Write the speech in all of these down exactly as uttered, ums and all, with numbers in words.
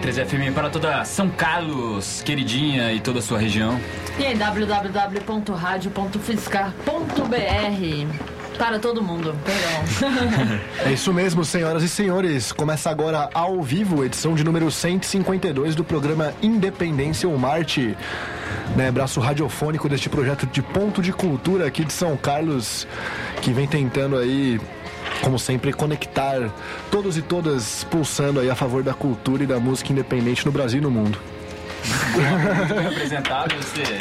treze F M para toda São Carlos, queridinha, e toda a sua região. E em w w w ponto rádio ponto fiscar ponto b r para todo mundo, perdão. É isso mesmo, senhoras e senhores. Começa agora ao vivo, edição de número cento e cinquenta e dois do programa Independência ou Marte, né, braço radiofônico deste projeto de ponto de cultura aqui de São Carlos, que vem tentando aí, como sempre, conectar todos e todas pulsando aí a favor da cultura e da música independente no Brasil e no mundo. Muito bem apresentado, você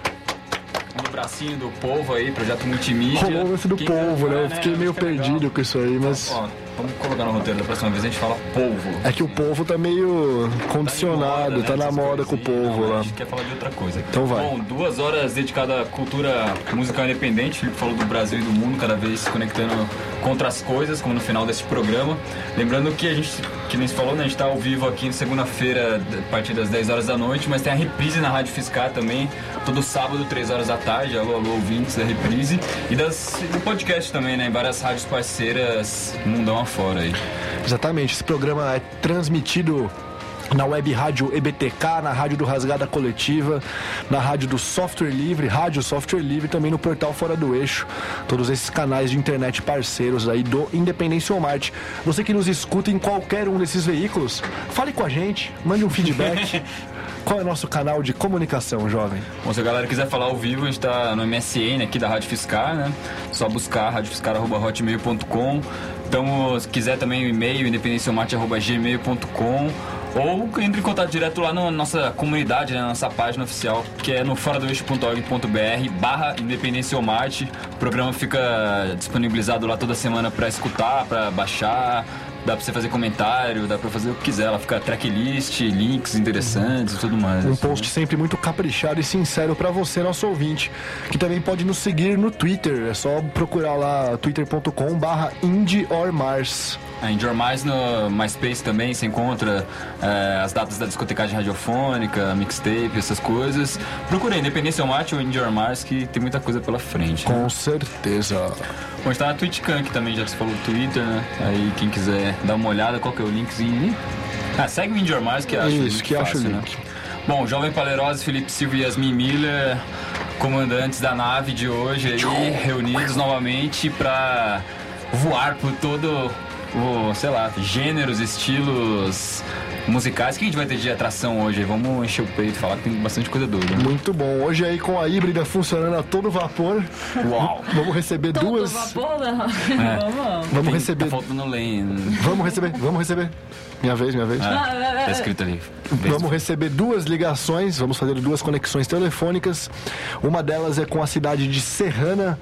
no bracinho do povo aí, projeto multimídia. Rolou o lance do Quem povo, vai, né? Eu fiquei né? meio Fica perdido legal com isso aí, mas... Ó, vamos colocar no roteiro da próxima vez, a gente fala povo. É que o povo tá meio condicionado, tá, tá na moda com o povo não, lá. A gente quer falar de outra coisa. Então vai. Bom, duas horas dedicadas à cultura musical independente. O Felipe falou do Brasil e do mundo, cada vez se conectando contra as coisas, como no final deste programa. Lembrando que a gente, que nem se falou, né, a gente tá ao vivo aqui na segunda-feira, a partir das dez horas da noite, mas tem a reprise na Rádio Fiscar também, todo sábado, três horas da tarde. Alô, alô, ouvintes da reprise. E das, do podcast também, né, em várias rádios parceiras, mundão afora aí. Exatamente, esse programa é transmitido na web rádio E B T K, na rádio do Rasgada Coletiva, na rádio do Software Livre, rádio Software Livre, também no portal Fora do Eixo, todos esses canais de internet parceiros aí do Independência ou Marte. Você que nos escuta em qualquer um desses veículos, fale com a gente, mande um feedback. Qual é o nosso canal de comunicação, jovem? Bom, se a galera quiser falar ao vivo, a gente tá no M S N aqui da Rádio Fiscar, né? Só buscar rádio fiscar arroba hotmail ponto com. Então, se quiser também o e-mail, independência ou marte arroba gmail ponto com. Ou entre em contato direto lá na nossa comunidade, né, na nossa página oficial, que é no fora do eixo ponto org ponto b r barra Independência ou Marte. O programa fica disponibilizado lá toda semana para escutar, para baixar. Dá pra você fazer comentário, dá pra fazer o que quiser. Ela fica tracklist, links interessantes e tudo mais. Um post sempre muito caprichado e sincero pra você, nosso ouvinte, que também pode nos seguir no Twitter. É só procurar lá twitter ponto com barra indie or mars. A Indie or Mars no MySpace também você encontra é, as datas da discotecagem radiofônica, mixtape, essas coisas. Procura aí, Independência ou Marte ou Indie or Mars, que tem muita coisa pela frente. Com né? certeza. Bom, a gente tá na TwitchCam, que também já se falou do Twitter, né? Aí quem quiser dar uma olhada, qual que é o linkzinho? Ah, segue o Indie or Mars que acha Isso, o link que acha fácil, o link. Né? Bom, Jovem Palerose, Felipe Silva e Yasmin Miller, comandantes da nave de hoje aí, reunidos novamente pra voar por todo... O, sei lá, gêneros, estilos musicais. O que a gente vai ter de atração hoje? Vamos encher o peito e falar que tem bastante coisa doida. Né? Muito bom. Hoje aí com a híbrida funcionando a todo vapor. Uau! Vamos receber Todo duas... vapor, não. É. Vamos. Vamos Tem, receber... Tá faltando lenha. Vamos receber, vamos receber. Minha vez, minha vez. Ah, tá escrito ali. Vamos receber duas ligações, vamos fazer duas conexões telefônicas. Uma delas é com a cidade de Serrana,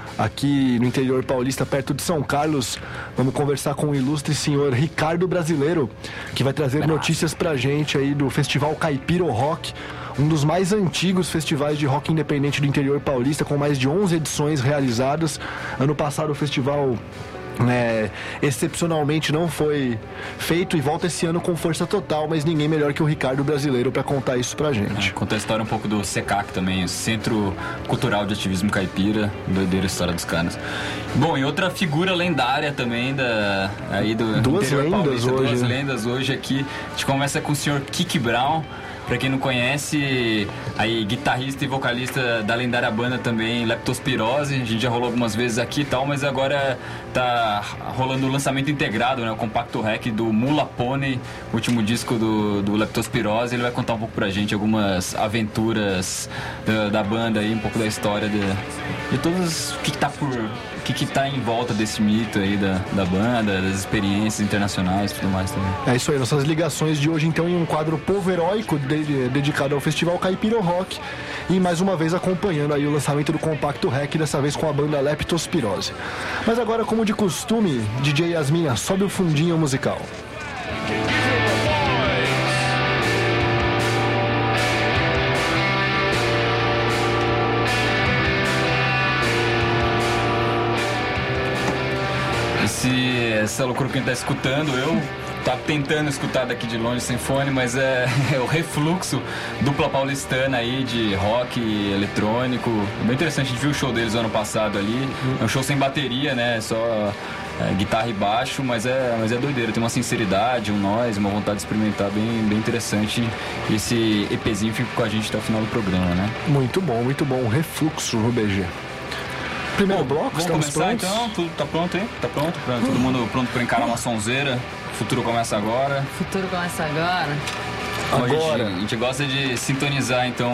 aqui no interior paulista, perto de São Carlos. Vamos conversar com o ilustre senhor Ricardo Brasileiro, que vai trazer notícias pra gente aí do Festival Caipira Rock, um dos mais antigos festivais de rock independente do interior paulista, com mais de onze edições realizadas. Ano passado o festival... É, excepcionalmente não foi feito e volta esse ano com força total, mas ninguém melhor que o Ricardo Brasileiro para contar isso pra gente. É, conta a história um pouco do SECAC também, o Centro Cultural de Ativismo Caipira. Doideira a história dos caras. Bom, e outra figura lendária também da, aí do duas interior lendas paulista, hoje. Duas lendas hoje aqui. A gente começa com o senhor Kiki Brown. Pra quem não conhece, aí guitarrista e vocalista da lendária banda também, Leptospirose. A gente já rolou algumas vezes aqui e tal, mas agora tá rolando o lançamento integrado, né? O compacto rec do Mula Pony, o último disco do, do Leptospirose. Ele vai contar um pouco pra gente algumas aventuras da, da banda aí, um pouco da história de, de todos o que, que tá por... O que que tá em volta desse mito aí da, da banda, das experiências internacionais e tudo mais também. É isso aí, nossas ligações de hoje então em um quadro Povo Heróico de, dedicado ao Festival Caipira Rock e mais uma vez acompanhando aí o lançamento do Compacto Rec, dessa vez com a banda Leptospirose. Mas agora, como de costume, D J Yasmin, sobe o fundinho musical. Esse, essa loucura que a gente tá escutando, eu tava tentando escutar daqui de longe sem fone, mas é, é o refluxo dupla paulistana aí de rock eletrônico. Bem interessante, a gente viu o show deles ano passado ali. É um show sem bateria, né? Só é, guitarra e baixo, mas é, mas é doideira. Tem uma sinceridade, um noise, uma vontade de experimentar bem, bem interessante. E esse EPzinho fica com a gente até o final do programa, né? Muito bom, muito bom. Refluxo no B G. Primeiro Bom, bloco, vamos estamos começar prontos? então? Tudo tá pronto aí? Tá pronto? Pra, todo mundo pronto pra encarar uma sonzeira? O futuro começa agora. O futuro começa agora. Então, a, Agora. gente, a gente gosta de sintonizar, então,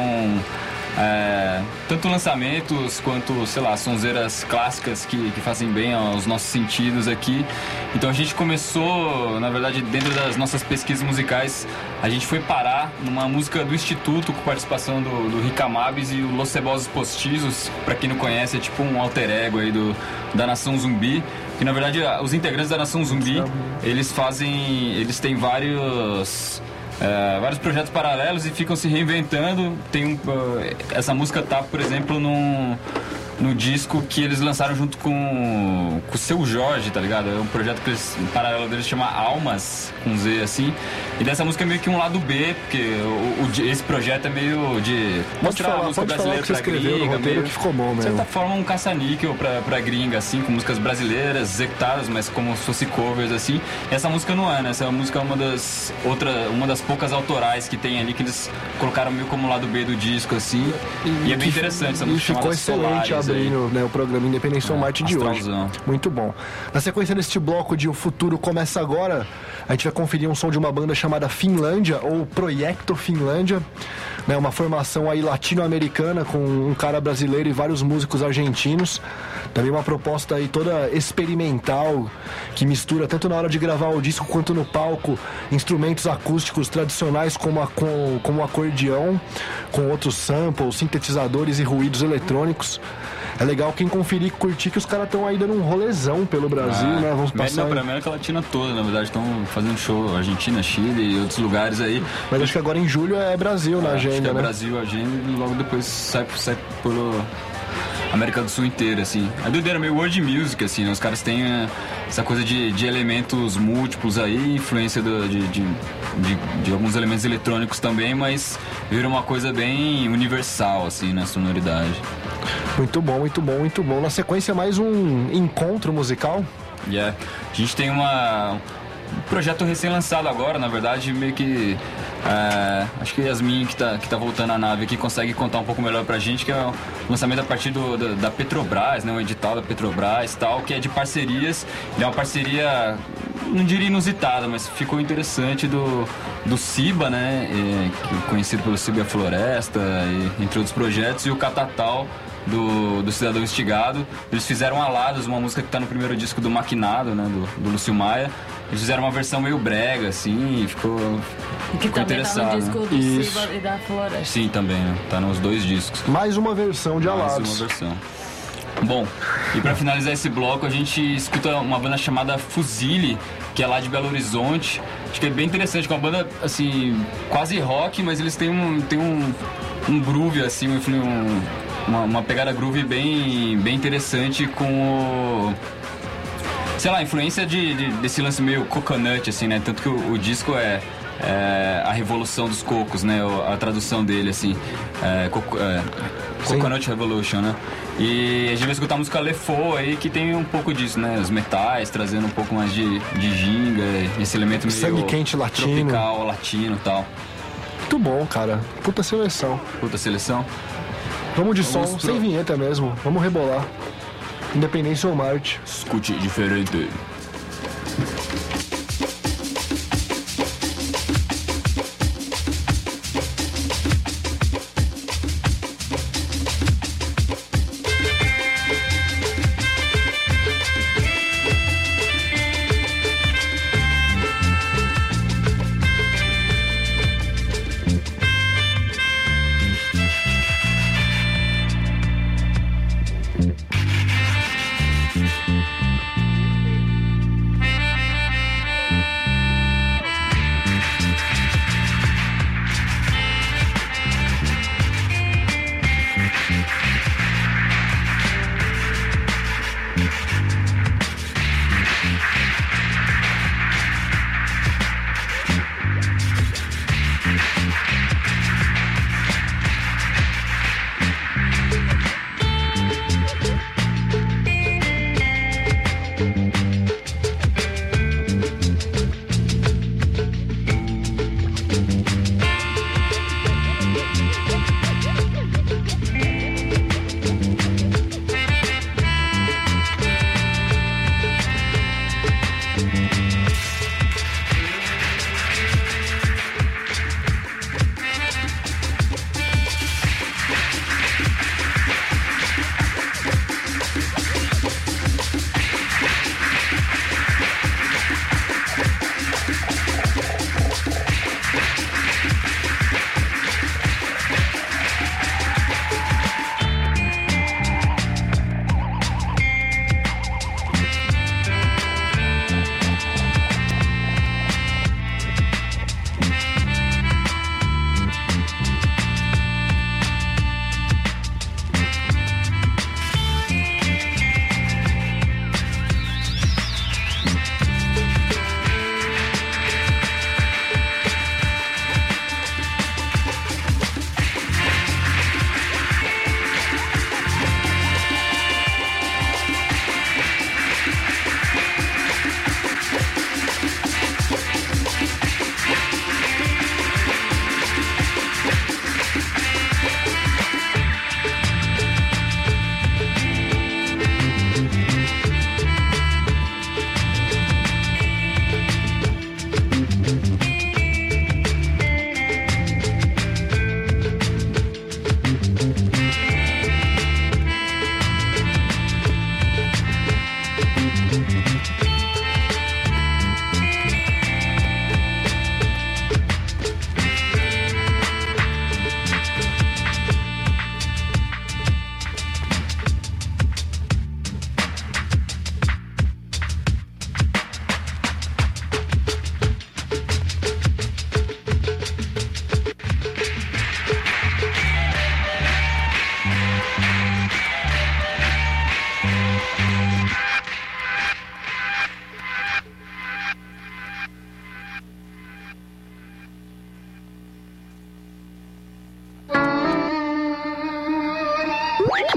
é, tanto lançamentos quanto, sei lá, sonzeiras clássicas que, que fazem bem aos nossos sentidos aqui. Então a gente começou, na verdade, dentro das nossas pesquisas musicais, a gente foi parar numa música do Instituto com participação do, do Rick Amabis e o Los Cebosos Postizos. Pra quem não conhece, é tipo um alter ego aí do, da Nação Zumbi. Que na verdade os integrantes da Nação Zumbi, eles fazem, eles têm vários... É, vários projetos paralelos e ficam se reinventando. Tem um, uh, essa música tá, por exemplo, num, no disco que eles lançaram junto com, com o Seu Jorge, tá ligado? É um projeto que eles, um paralelo deles chama Almas, com Z assim. E dessa música é meio que um lado B, porque o, o, esse projeto é meio de Pode mostrar falar, a música pode falar brasileira que você pra escreveu no gringa, roteiro meio, que ficou bom de mesmo. certa forma um caça-níquel pra, pra gringa, assim, com músicas brasileiras, executadas, mas como se fosse covers, assim. E essa música não é, né? Essa música é uma das, outra, uma das poucas autorais que tem ali, que eles colocaram meio como lado B do disco, assim. E, e é bem que, interessante essa e música. ficou excelente abrindo, né, o programa Independência É, Marte de astralzão. hoje. Muito bom. Na sequência deste bloco de O Futuro Começa Agora, a gente vai conferir um som de uma banda chamada Finlândia, ou Proyecto Finlândia, né, uma formação aí latino-americana com um cara brasileiro e vários músicos argentinos. Também uma proposta aí toda experimental, que mistura tanto na hora de gravar o disco quanto no palco instrumentos acústicos tradicionais como, a, com, como o acordeão, com outros samples, sintetizadores e ruídos eletrônicos. É legal quem conferir e curtir que os caras estão aí dando um rolezão pelo Brasil, Ah, né? Vamos passar. Não, pra América Latina toda, na verdade, estão fazendo show Argentina, Chile e outros lugares aí. Mas acho que agora em julho é Brasil na Acho que agenda, é né? Brasil, agenda, e logo depois sai, sai pelo América do Sul inteira, assim. A doideira é meio world music, assim, né? Os caras têm eh, essa coisa de, de elementos múltiplos aí, influência do, de, de, de, de alguns elementos eletrônicos também, mas vira uma coisa bem universal, assim, na sonoridade. Muito bom, muito bom, muito bom. Na sequência, mais um encontro musical. Yeah. A gente tem uma, um projeto recém-lançado agora, na verdade, meio que... É, acho que Yasmin, que tá, que tá voltando à nave aqui, consegue contar um pouco melhor pra gente, que é o lançamento a partir do, da, da Petrobras, né, um edital da Petrobras e tal, que é de parcerias. É uma parceria, não diria inusitada, mas ficou interessante, do, do Ciba, né, é, que é conhecido pelo Ciba Floresta, e, entre outros projetos, e o Catatal, Do, do Cidadão Estigado. Eles fizeram Alados, uma música que tá no primeiro disco do Maquinado, né, do, do Lúcio Maia. Eles fizeram uma versão meio brega, assim, e ficou, E que ficou também interessado. tá no disco do Isso. Ciba e da Floresta. Sim, também, né? Tá nos dois discos. Mais uma versão de Mais Alados. uma versão. Bom, e pra finalizar esse bloco, a gente escuta uma banda chamada Fuzile, que é lá de Belo Horizonte. Acho que é bem interessante, com uma banda, assim, quase rock, mas eles têm um, têm um, um groove, assim, um, uma, uma pegada groove bem, bem interessante com o... sei lá, influência de, de, desse lance meio coconut, assim, né? Tanto que o, o disco é, é a revolução dos cocos, né? A tradução dele, assim. É, coco, é, Coconut Revolution, né? E a gente vai escutar a música Lefou aí, que tem um pouco disso, né? Os metais, trazendo um pouco mais de, de ginga, esse elemento meio... Sangue quente latino. Tropical, latino e tal. Muito bom, cara. Puta seleção. Puta seleção. Vamos de Vamos som, pro- sem vinheta mesmo. Vamos rebolar. Independência ou Marte. Escute diferente.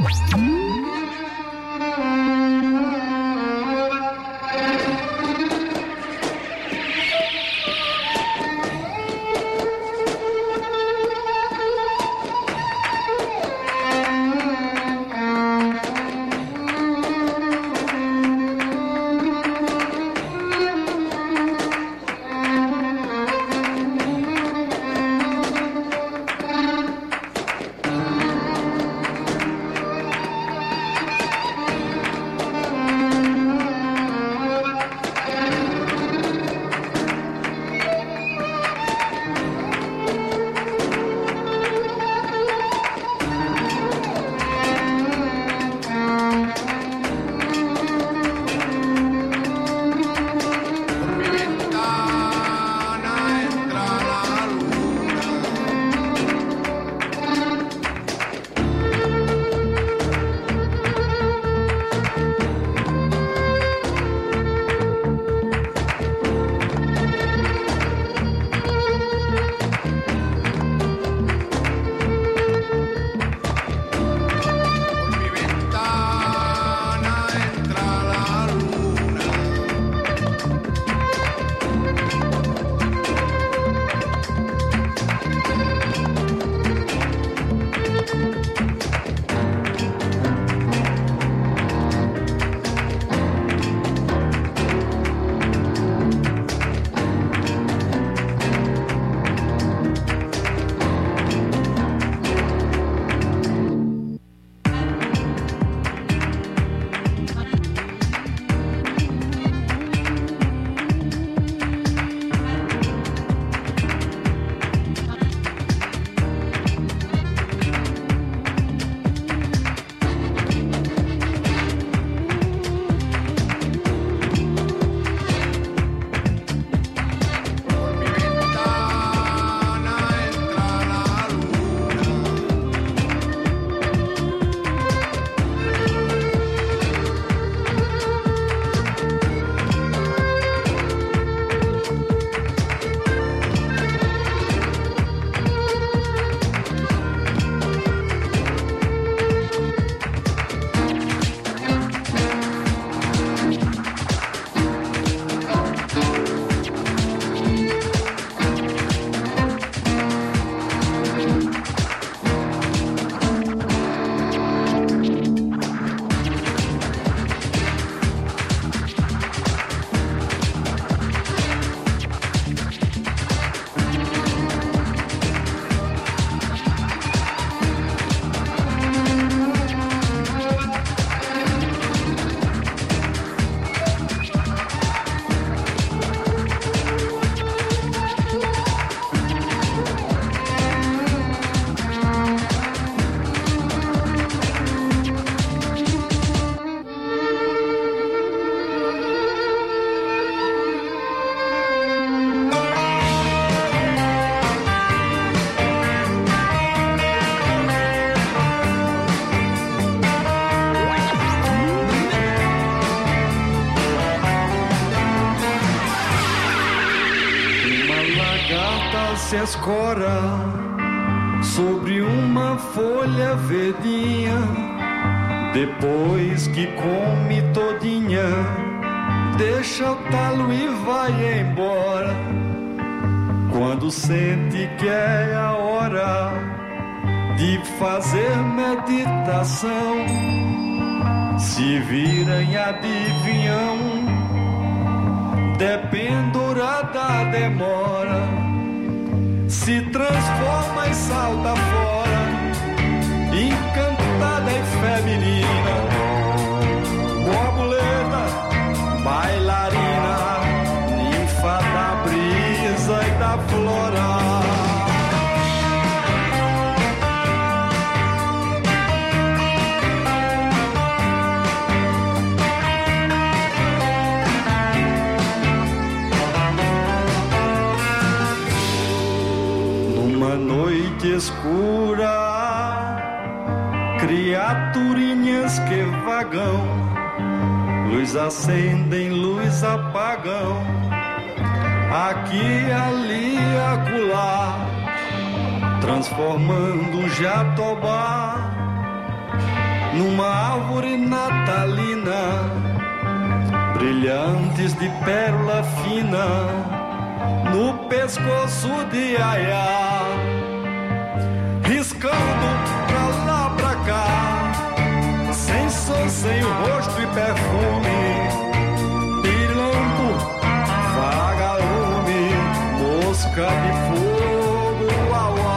se escora sobre uma folha verdinha, depois que come todinha, deixa o talo e vai embora. Quando sente que é a hora de fazer meditação, se vira em adivinhão, dependurada demora, se transforma em salta fora, encantada e feminina, borboleta, bailarina, ninfa da brisa e da flora. Noite escura, criaturinhas que vagam, luz acendem, luz apagam, aqui, ali, acolá, transformando Jatobá numa árvore natalina, brilhantes de pérola fina, no pescoço de Aiá, riscando pra lá pra cá, sem som, sem rosto e perfume, pirambo, vagalume, mosca de fogo, uau, uau.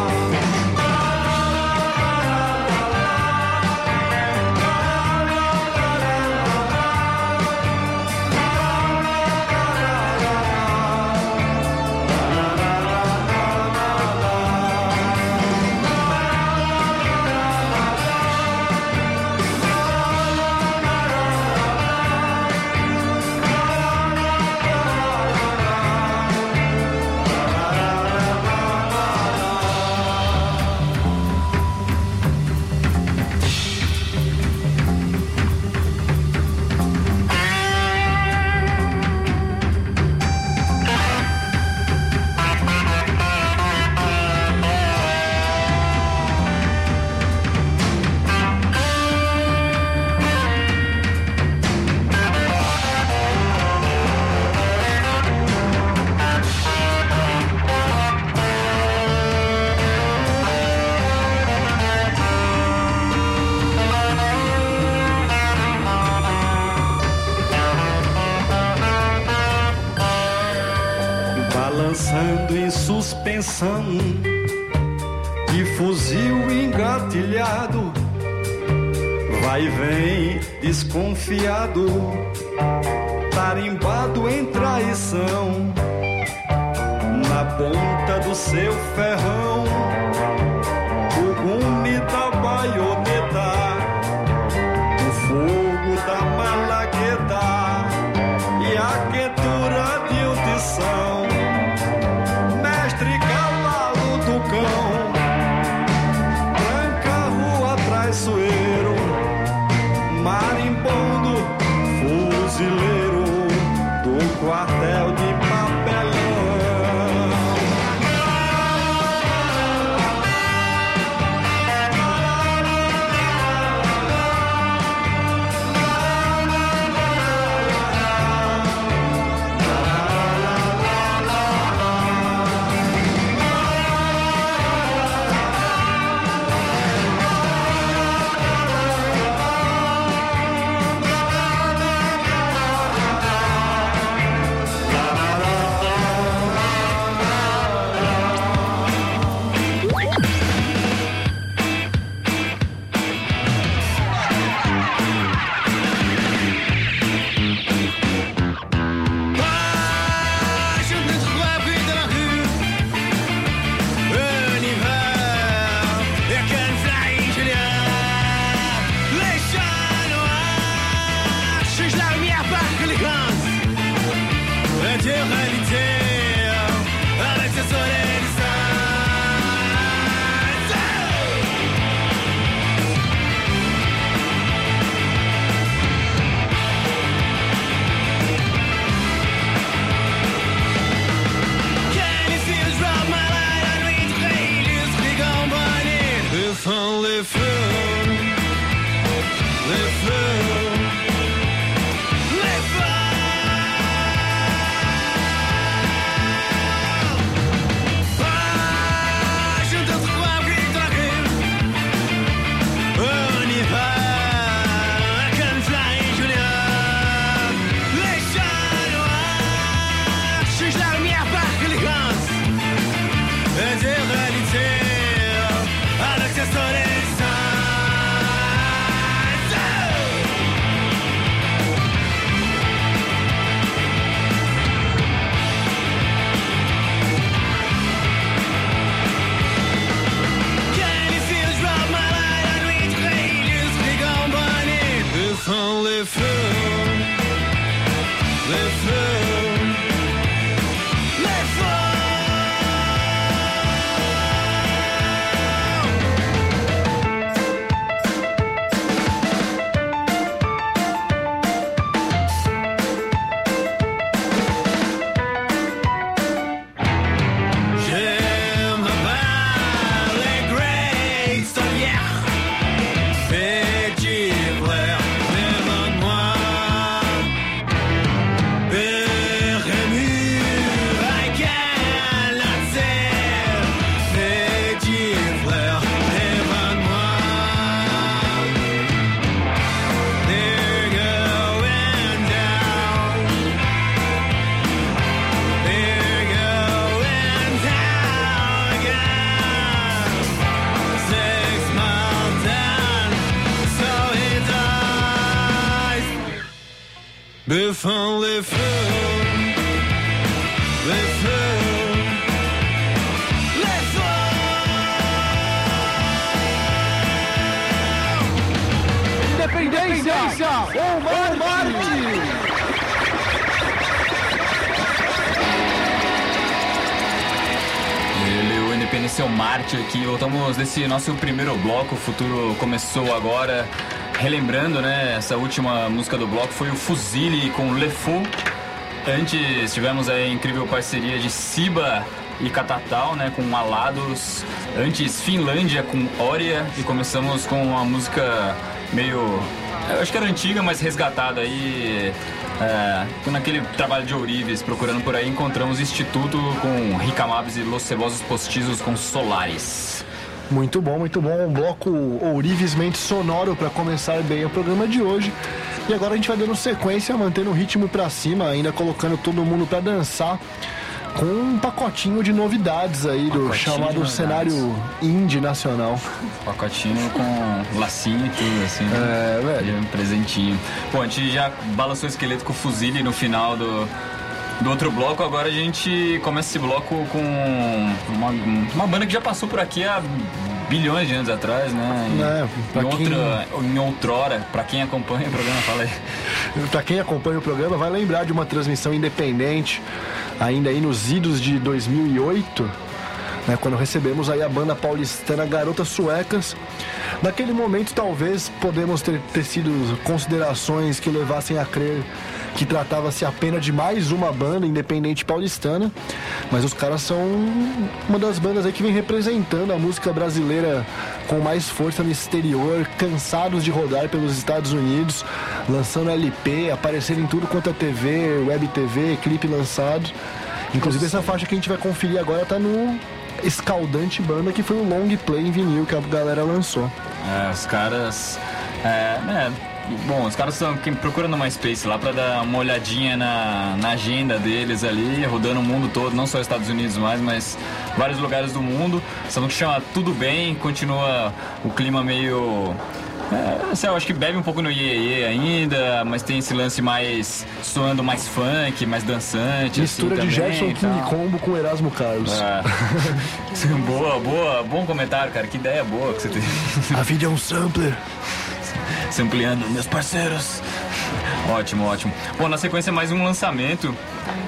Balançando em suspensão, de fuzil engatilhado, vai e vem desconfiado, tarimbado em traição, na ponta do seu ferrão, o gume da baioneta, o fogo da malagueta e a quentura de um tição. Mestre cavalo do cão, branca rua traiçoeiro, marimbondo, fuzileiro do quartel de papelão. Big Les feux, les feux, les feux, les feux. Independência! Omar Martins! Ele, o Independência é o Marte aqui. Voltamos nesse nosso primeiro bloco. O futuro começou agora. Relembrando, né, essa última música do bloco foi o Fuzile com Le Fou. Antes tivemos a incrível parceria de Siba e Catatal, né, com Alados. Antes Finlândia com Oria. E começamos com uma música meio... eu acho que era antiga, mas resgatada aí. É, naquele trabalho de Ourives, procurando por aí, encontramos Instituto com Ricamabes e Los Cebosos Postizos com Solares. Muito bom, muito bom. Um bloco ourivezmente sonoro para começar bem o programa de hoje. E agora a gente vai dando sequência, mantendo o ritmo para cima, ainda colocando todo mundo para dançar, com um pacotinho de novidades aí do pacotinho chamado cenário indie nacional. Pacotinho com lacinho e tudo, assim. É, velho. Um presentinho. Pô, a gente já balançou o esqueleto com o Fuzile no final do, do outro bloco. Agora a gente começa esse bloco com uma, uma banda que já passou por aqui há bilhões de anos atrás, né? E, é, pra em, quem... outra, em outrora, pra quem acompanha o programa, fala aí. Pra quem acompanha o programa, vai lembrar de uma transmissão independente, ainda aí nos idos de dois mil e oito, né, quando recebemos aí a banda paulistana Garotas Suecas. Naquele momento, talvez, podemos ter tecido considerações que levassem a crer que tratava-se apenas de mais uma banda independente paulistana, mas os caras são uma das bandas aí que vem representando a música brasileira com mais força no exterior, cansados de rodar pelos Estados Unidos, lançando L P, aparecendo em tudo quanto é T V, web T V, clipe lançado. Inclusive essa faixa que a gente vai conferir agora tá no escaldante banda, que foi o long play em vinil que a galera lançou. É, os caras... É, né... Bom, os caras estão procurando no MySpace lá pra dar uma olhadinha na, na agenda deles ali, rodando o mundo todo, não só os Estados Unidos mais, mas vários lugares do mundo. Essa música chama Tudo Bem, continua o clima meio... É, eu acho que bebe um pouco no Iê Iê ainda, mas tem esse lance mais soando mais funk, mais dançante. Mistura assim, de também, Gerson King então. Combo com Erasmo Carlos. É. boa, boa, bom comentário, cara. Que ideia boa que você tem. A vida é um sampler. Sampleando meus parceiros. Ótimo, ótimo. Bom, na sequência mais um lançamento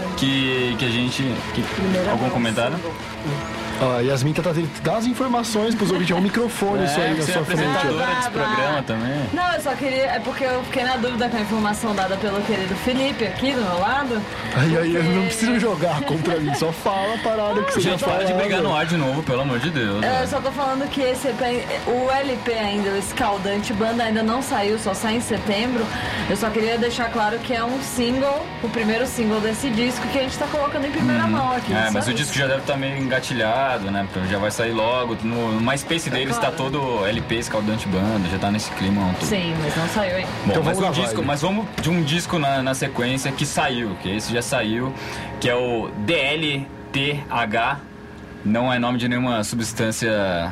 que, que a gente... Que, algum comentário? Ó, a Yasmin tá trazendo das informações pros ouvintes. É um microfone É, isso aí na você é sua frente. apresentadora desse programa também. Não, eu só queria... É porque eu fiquei na dúvida com a informação dada pelo querido Felipe aqui do meu lado. Aí, aí, porque... não precisa jogar contra mim, só fala a parada que você já Gente, fala. para de brigar no ar de novo, pelo amor de Deus. É, né? eu só tô falando que esse E P, o L P ainda, o Escaldante Banda ainda não saiu, só sai em setembro. Eu só queria deixar claro que é um single, o primeiro single desse disco que a gente tá colocando em primeira Hum. mão aqui. É, mas só o disco já deve estar meio engatilhado, né? Porque já vai sair logo. No, no MySpace deles claro. tá todo L P Escaldante Banda, já tá nesse clima. Todo. Sim, mas não saiu ainda. Bom, Então mas, vamos um lá, disco, vai. mas vamos de um disco na, na sequência que saiu, que esse já saiu, que é o D L T H, não é nome de nenhuma substância,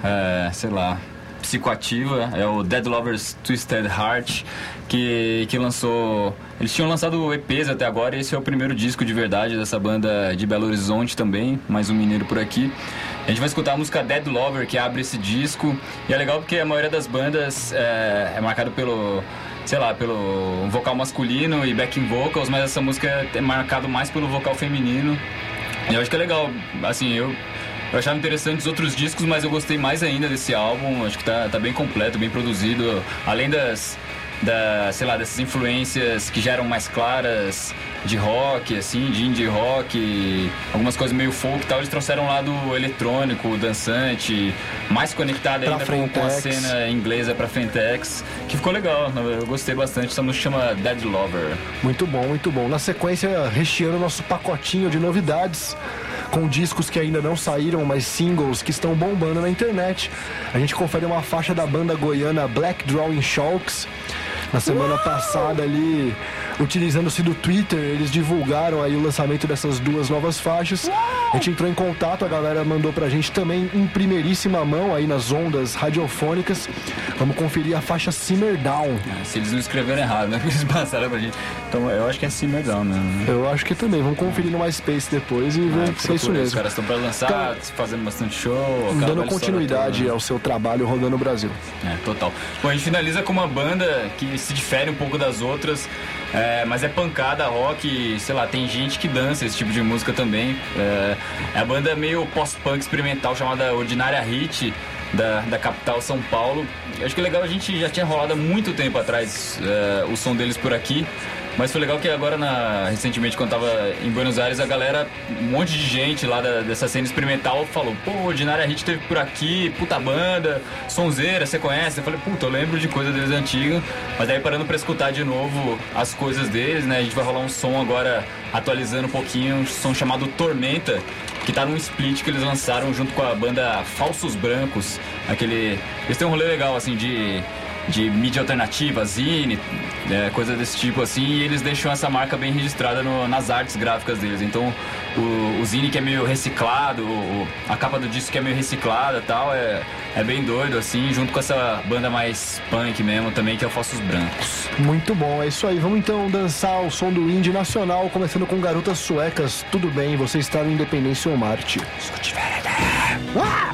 é, sei lá, psicoativa, é o Dead Lovers Twisted Heart, que, que lançou... Eles tinham lançado E Ps até agora, e esse é o primeiro disco de verdade dessa banda de Belo Horizonte também, mais um mineiro por aqui. A gente vai escutar a música Dead Lover, que abre esse disco, e é legal porque a maioria das bandas é, é marcado pelo... sei lá, pelo vocal masculino e backing vocals, mas essa música é marcado mais pelo vocal feminino. E eu acho que é legal, assim, eu, eu achava interessantes outros discos, mas eu gostei mais ainda desse álbum, acho que tá, tá bem completo, bem produzido, além das, da, sei lá, dessas influências que já eram mais claras de rock, assim, de indie rock, algumas coisas meio folk e tal, eles trouxeram um lado eletrônico, dançante, mais conectado Pra ainda com, com a Frentex. cena inglesa pra Frentex, que ficou legal, eu gostei bastante. Essa música chama Dead Lover. Muito bom, muito bom. Na sequência, recheando nosso pacotinho de novidades, com discos que ainda não saíram, mas singles que estão bombando na internet. A gente confere uma faixa da banda goiana Black Drawing Sharks. Na semana Uau! passada ali, utilizando-se do Twitter, eles divulgaram aí o lançamento dessas duas novas faixas. Uau! A gente entrou em contato, a galera mandou pra gente também em primeiríssima mão aí nas ondas radiofônicas. Vamos conferir a faixa Simmer Down. É, se eles não escreveram errado, né? Eles passaram pra gente. Então eu acho que é Simmer Down mesmo. Né? Eu acho que também. Vamos conferir no MySpace depois e ver Ah, se é isso mesmo. Os caras estão pra lançar, tá fazendo bastante show. Dando continuidade toda, ao seu trabalho rodando o Brasil. É, total. Bom, a gente finaliza com uma banda que se difere um pouco das outras, é, mas é pancada, rock, sei lá, tem gente que dança esse tipo de música também. É, é a banda meio pós-punk experimental chamada Ordinária Hit, da, da capital São Paulo. Eu acho que é legal, a gente já tinha rolado há muito tempo atrás é, o som deles por aqui. Mas foi legal que agora, na, recentemente, quando tava em Buenos Aires, a galera, um monte de gente lá da, dessa cena experimental falou: pô, Ordinária Hit teve por aqui, puta banda, sonzeira, você conhece? Eu falei: puta, eu lembro de coisa deles antiga. Mas daí, parando pra escutar de novo as coisas deles, né, a gente vai rolar um som agora, atualizando um pouquinho, um som chamado Tormenta, que tá num split que eles lançaram junto com a banda Falsos Brancos. Aquele... Eles têm um rolê legal, assim, de... de mídia alternativa, zine, é, coisa desse tipo assim, e eles deixam essa marca bem registrada no, nas artes gráficas deles. Então o, o zine que é meio reciclado, o, a capa do disco que é meio reciclada e tal, é, é bem doido assim, junto com essa banda mais punk mesmo também, que é o Falsos Brancos. Muito bom, é isso aí. Vamos então dançar o som do indie nacional, começando com Garotas Suecas. Tudo bem, você está no Independência ou Marte. Se eu tiver ideia. Ah!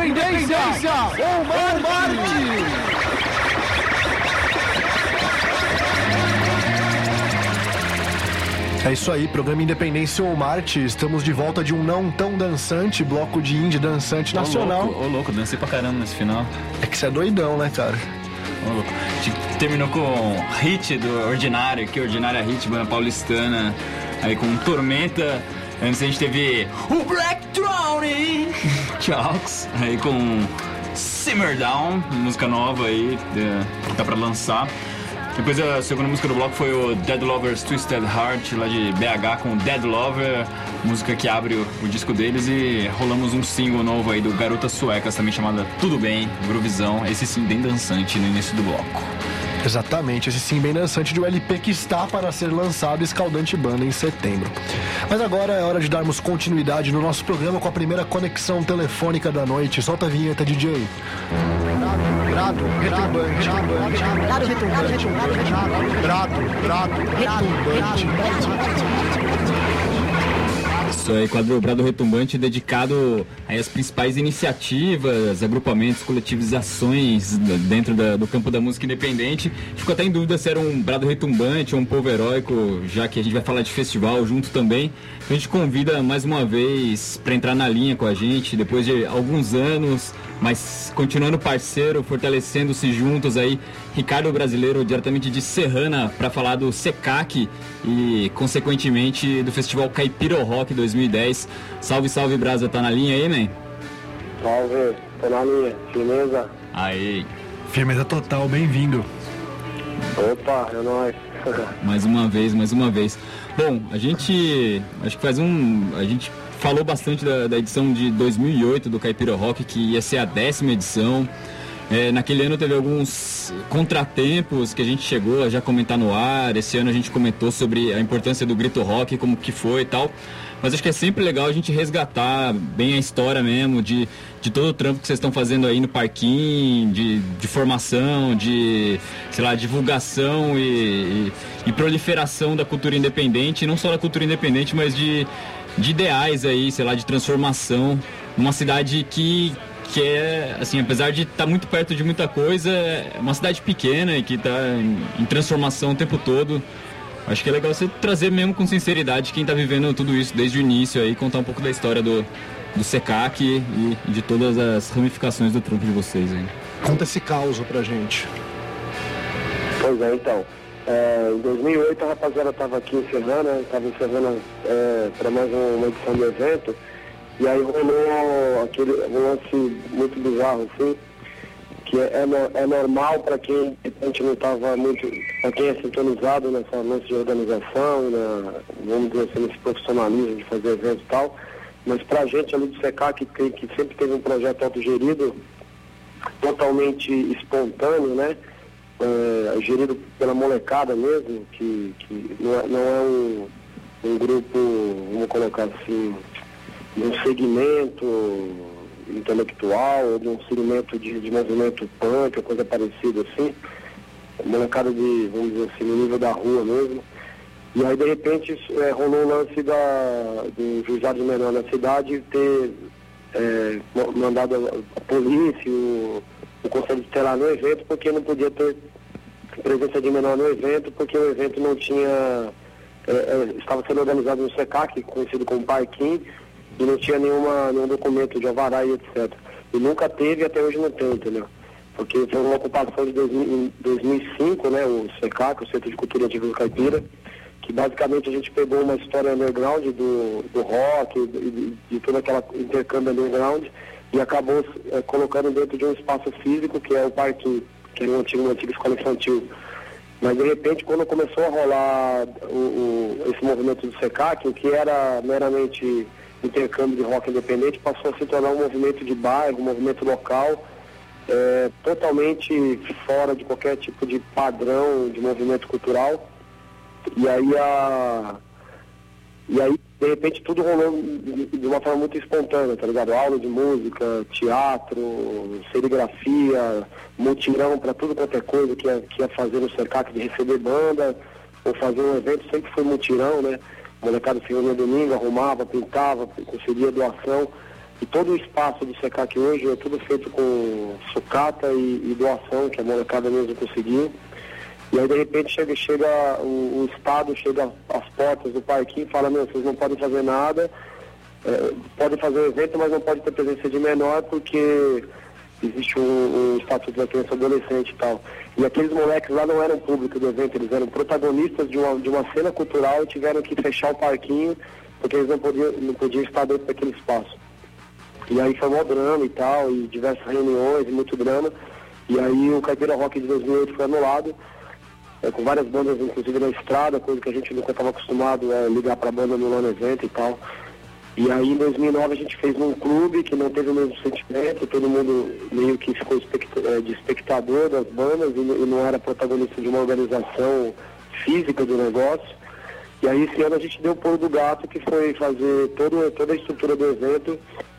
Independência ou Marte! É isso aí, programa Independência ou Marte. Estamos de volta de um não tão dançante, bloco de indie dançante nacional. Ô louco, ô louco, dancei pra caramba nesse final. É que você é doidão, né, cara? Ô louco. A gente terminou com hit do Ordinário, que Ordinária Hit, banda paulistana. Aí com Tormenta. Antes a gente teve o Black Drowning Chalks. Aí com Simmer Down, música nova aí, que tá pra lançar. Depois a segunda música do bloco foi o Dead Lovers Twisted Heart, lá de B H, com Dead Lover, música que abre o, o disco deles, e rolamos um single novo aí do Garotas Suecas, também chamada Tudo Bem, Groovezão, esse sim bem dançante no início do bloco. Exatamente, esse sim bem dançante de um L P que está para ser lançado, Escaldante Banda, em setembro. Mas agora é hora de darmos continuidade no nosso programa com a primeira conexão telefônica da noite. Solta a vinheta, D J. Brado, retumbante, brado, retumbante, brado, brado, retumbante. Isso aí, quadro Brado Retumbante, dedicado aí às principais iniciativas, agrupamentos, coletivizações dentro da, do campo da música independente. Ficou até em dúvida se era um Brado Retumbante ou um povo heróico, já que a gente vai falar de festival junto também. A gente convida mais uma vez para entrar na linha com a gente, depois de alguns anos, mas continuando parceiro, fortalecendo-se juntos aí, Ricardo Brasileiro, diretamente de Serrana, para falar do SECAC e, consequentemente, do Festival Caipira Rock dois mil e dez. Salve, salve, Brasa, tá na linha aí, man? Salve, tô na linha, firmeza? Aí. Firmeza total, bem-vindo. Opa, é nóis. Mais uma vez, mais uma vez. Bom, a gente, acho que faz um, a gente falou bastante da, da edição de dois mil e oito do Caipira Rock, que ia ser a décima edição. É, naquele ano teve alguns contratempos que a gente chegou a já comentar no ar. Esse ano a gente comentou sobre a importância do grito rock, como que foi e tal. Mas acho que é sempre legal a gente resgatar bem a história mesmo de, de todo o trampo que vocês estão fazendo aí no parquinho, de, de formação, de, sei lá, divulgação e, e, e proliferação da cultura independente, não só da cultura independente, mas de, de ideais aí, sei lá, de transformação numa cidade que, que é, assim, apesar de estar muito perto de muita coisa, é uma cidade pequena e que está em, em transformação o tempo todo. Acho que é legal você trazer mesmo com sinceridade quem está vivendo tudo isso desde o início aí, contar um pouco da história do, do SECAC e, e de todas as ramificações do trampo de vocês aí. Conta esse caos pra gente. Pois é, então. É, em dois mil e oito a rapaziada estava aqui em Serrana, estava em Serrana é, para mais uma edição do evento, e aí rolou aquele um lance muito bizarro, assim, que é, é, é normal para quem a gente não estava muito, para quem é sintonizado nessa lance de organização, na, vamos dizer assim, nesse profissionalismo de fazer eventos e tal, mas para a gente ali do SECAC, que, que sempre teve um projeto autogerido, totalmente espontâneo, né? É, gerido pela molecada mesmo, que, que não é, não é um, um grupo, vamos colocar assim, um segmento intelectual ou de um segmento de, de movimento punk ou coisa parecida assim, molecada de, vamos dizer assim, no nível da rua mesmo. E aí de repente é, rolou o lance da, do juizado menor na cidade ter é, mandado a, a polícia, o, o conselho tutelar no evento, porque não podia ter presença de menor no evento, porque o evento não tinha, é, é, estava sendo organizado no SECAC, conhecido como Parquim, e não tinha nenhuma, nenhum documento de alvará e etcétera. E nunca teve e até hoje não tem, entendeu? Porque foi uma ocupação de dois mil, em dois mil e cinco, né, o SECAC, o Centro de Cultura Antiga do Caipira, que basicamente a gente pegou uma história underground do, do rock, de, de, de todo aquele intercâmbio underground, e acabou é, colocando dentro de um espaço físico, que é o Parquinho, que era uma antiga, uma antiga escola infantil. Mas de repente, quando começou a rolar o, o, esse movimento do SECAC, o que era meramente intercâmbio de rock independente, passou a se tornar um movimento de bairro, um movimento local, é, totalmente fora de qualquer tipo de padrão de movimento cultural. E aí, a, e aí de repente, tudo rolou de uma forma muito espontânea, tá ligado? Aula de música, teatro, serigrafia, mutirão para tudo quanto é coisa que ia, que ia fazer no SECAC, de receber banda, ou fazer um evento, sempre foi mutirão, né? O molecada se reunia domingo, arrumava, pintava, conseguia doação. E todo o espaço do SECAC hoje é tudo feito com sucata e, e doação, que a molecada mesmo conseguiu. E aí de repente chega, chega o, o Estado, chega às portas do parquinho e fala, meu, vocês não podem fazer nada, é, podem fazer um evento, mas não pode ter presença de menor porque existe um, um estatuto da criança e adolescente e tal. E aqueles moleques lá não eram público do evento, eles eram protagonistas de uma, de uma cena cultural e tiveram que fechar o parquinho porque eles não podiam, não podiam estar dentro daquele espaço. E aí foi mó drama e tal, e diversas reuniões e muito drama. E aí o Caipira Rock de dois mil e oito foi anulado, é, com várias bandas, inclusive na estrada, coisa que a gente nunca estava acostumado a é, ligar para a banda no ano evento e tal. E aí em dois mil e nove a gente fez num clube que não teve o mesmo sentimento, todo mundo meio que ficou especta- de espectador das bandas e, e não era protagonista de uma organização física do negócio. E aí esse ano a gente deu o pulo do gato, que foi fazer todo, toda a estrutura do evento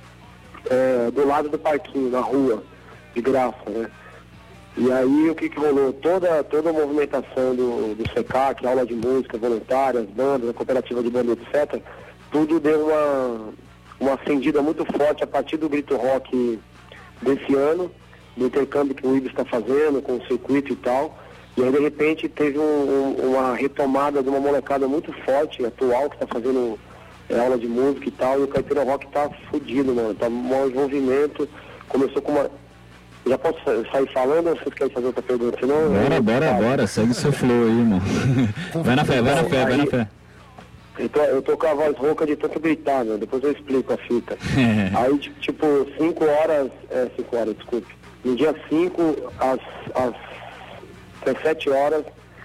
é, do lado do parquinho, na rua, de graça, né? E aí o que que rolou? Toda, toda a movimentação do, do SECAC, aula de música voluntária, as bandas, a cooperativa de banda, etcétera, tudo deu uma, uma acendida muito forte a partir do Grito Rock desse ano, do intercâmbio que o Ibis está fazendo com o circuito e tal. E aí de repente teve um, um, uma retomada de uma molecada muito forte, atual, que está fazendo é, aula de música e tal, e o Caipira Rock tá fudido, mano, tá um mau envolvimento, começou com uma... Já posso sair falando ou vocês querem fazer outra pergunta? Senão, bora, bora, tá. bora, segue o seu flow aí, irmão. Vai na fé, vai na fé, vai na fé. Eu tô, eu tô com a voz rouca de tanto gritar, né? Depois eu explico a fita. Aí, tipo, cinco horas, é, cinco horas, desculpe. No dia cinco, às, às dezessete horas,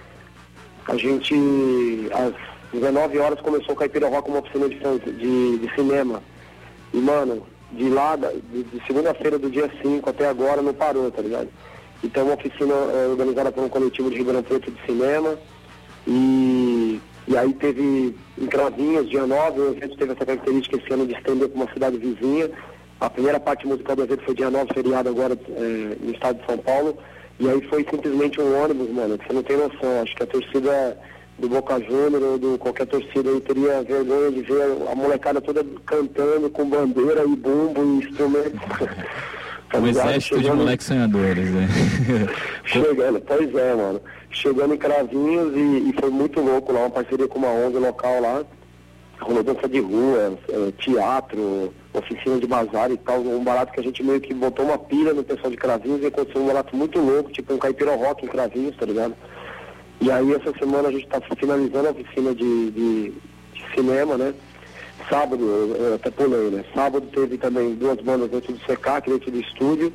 a gente, às dezenove horas, começou o Caipira Rock, uma oficina de, de, de cinema. E, mano, de lá, de, de segunda-feira do dia cinco até agora, não parou, tá ligado? Então, uma oficina é, organizada por um coletivo de Ribeirão Preto de cinema. E... E aí teve em Cravinhos, dia nove, o evento teve essa característica esse ano de estender para uma cidade vizinha. A primeira parte musical do evento foi dia nove, feriado agora é, no estado de São Paulo. E aí foi simplesmente um ônibus, mano, que você não tem noção. Acho que a torcida do Boca Júnior ou do qualquer torcida aí teria vergonha de ver a molecada toda cantando com bandeira e bumbo e instrumentos. Um exército chegando... de moleques sonhadores, né? Chegando, pois é, mano. Chegando em Cravinhos e, e foi muito louco lá, uma parceria com uma O N G local lá. Rolou dança de rua, é, teatro, oficina de bazar e tal. Um barato que a gente meio que botou uma pilha no pessoal de Cravinhos e aconteceu um barato muito louco, tipo um Caipira Rock em Cravinhos, tá ligado? E aí essa semana a gente tá finalizando a oficina de, de, de cinema, né? Sábado, eu até pulei, né? Sábado teve também duas bandas dentro do SECAC, dentro do estúdio.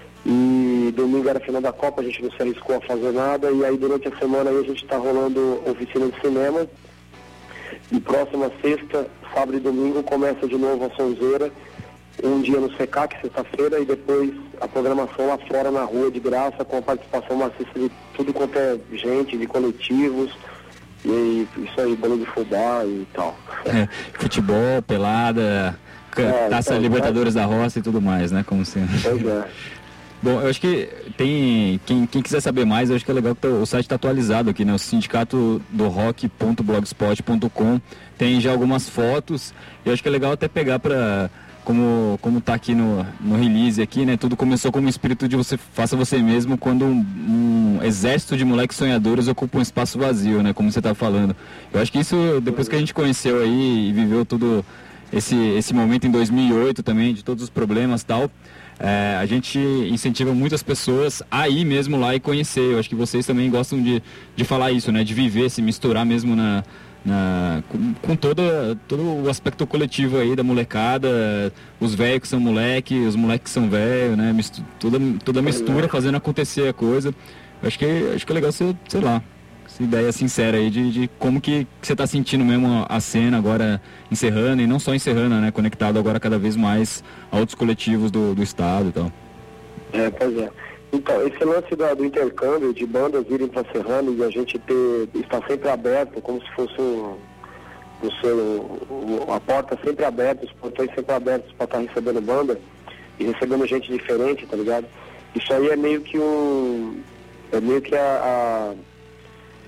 E domingo era final da Copa, a gente não se arriscou a fazer nada. E aí durante a semana aí a gente está rolando oficina de cinema. E próxima sexta, sábado e domingo, começa de novo a sonzeira. Um dia no SECAC, sexta-feira, e depois a programação lá fora na rua de graça, com a participação maciça de tudo quanto é gente, de coletivos. E isso aí, bolo de fubá e tal. É, futebol, pelada, é, Taça então, Libertadores é... da Roça e tudo mais, né? Como sempre. Pois é. Bom, eu acho que tem, quem, quem quiser saber mais, eu acho que é legal que o site está atualizado aqui, né? O sindicato do rock ponto blogspot ponto com tem já algumas fotos, e eu acho que é legal até pegar para, como, como tá aqui no, no release aqui, né? Tudo começou como um espírito de você, faça você mesmo, quando um, um exército de moleques sonhadores ocupa um espaço vazio, né? Como você tá falando. Eu acho que isso, depois que a gente conheceu aí e viveu tudo esse, esse momento em dois mil e oito também, de todos os problemas e tal, É, a gente incentiva muitas pessoas a ir mesmo lá e conhecer. Eu acho que vocês também gostam de, de falar isso, né? De viver, se misturar mesmo na, na, com, com todo, todo o aspecto coletivo aí da molecada, os velhos que são moleque, os moleques que são velhos, né? Mistu, toda, toda mistura fazendo acontecer a coisa. Eu acho que, acho que é legal você, sei lá, essa ideia sincera aí de, de como que, que você está sentindo mesmo a cena agora encerrando, e não só encerrando, né? Conectado agora cada vez mais a outros coletivos do, do estado e tal. É, pois é. Então, esse lance do, do intercâmbio, de bandas irem para Serrano e a gente ter, estar sempre aberto, como se fosse um, um seu, a porta sempre aberta, os portões sempre abertos para estar recebendo banda e recebendo gente diferente, tá ligado? Isso aí é meio que um... é meio que a... a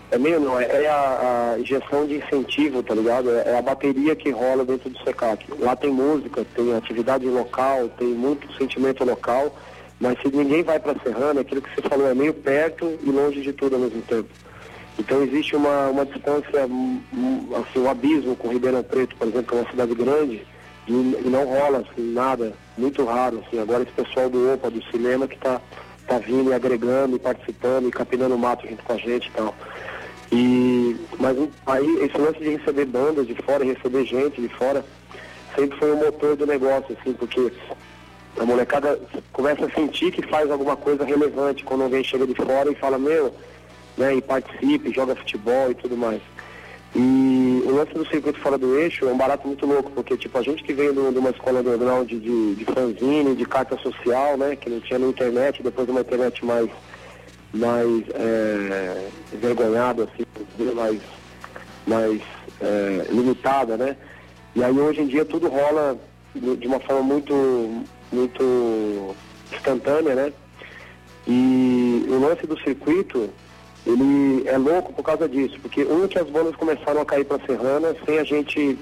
É meio não, é, é a, a injeção de incentivo, tá ligado? É, é a bateria que rola dentro do SECAC. Lá tem música, tem atividade local, tem muito sentimento local, mas se ninguém vai pra Serrana, aquilo que você falou é meio perto e longe de tudo ao mesmo tempo. Então existe uma, uma distância, assim, um abismo com Ribeirão Preto, por exemplo, que é uma cidade grande, e, e não rola assim, nada, muito raro. Assim. Agora esse pessoal do OPA, do cinema, que tá, tá vindo e agregando, e participando, e capinando o mato junto com a gente e tal. E, mas aí esse lance de receber bandas de fora, receber gente de fora, sempre foi o motor do negócio, assim, porque a molecada começa a sentir que faz alguma coisa relevante quando alguém chega de fora e fala, meu, né, e participe, joga futebol e tudo mais. E o lance do circuito fora do eixo é um barato muito louco, porque tipo, a gente que veio de uma escola underground de, de, de fanzine, de carta social, né, que não tinha na internet, depois de uma internet mais mais é, envergonhada, assim, mais, mais é, limitada, né? E aí hoje em dia tudo rola de uma forma muito, muito instantânea, né? E o lance do circuito, ele é louco por causa disso, porque um que as bandas começaram a cair para Serrana sem a gente,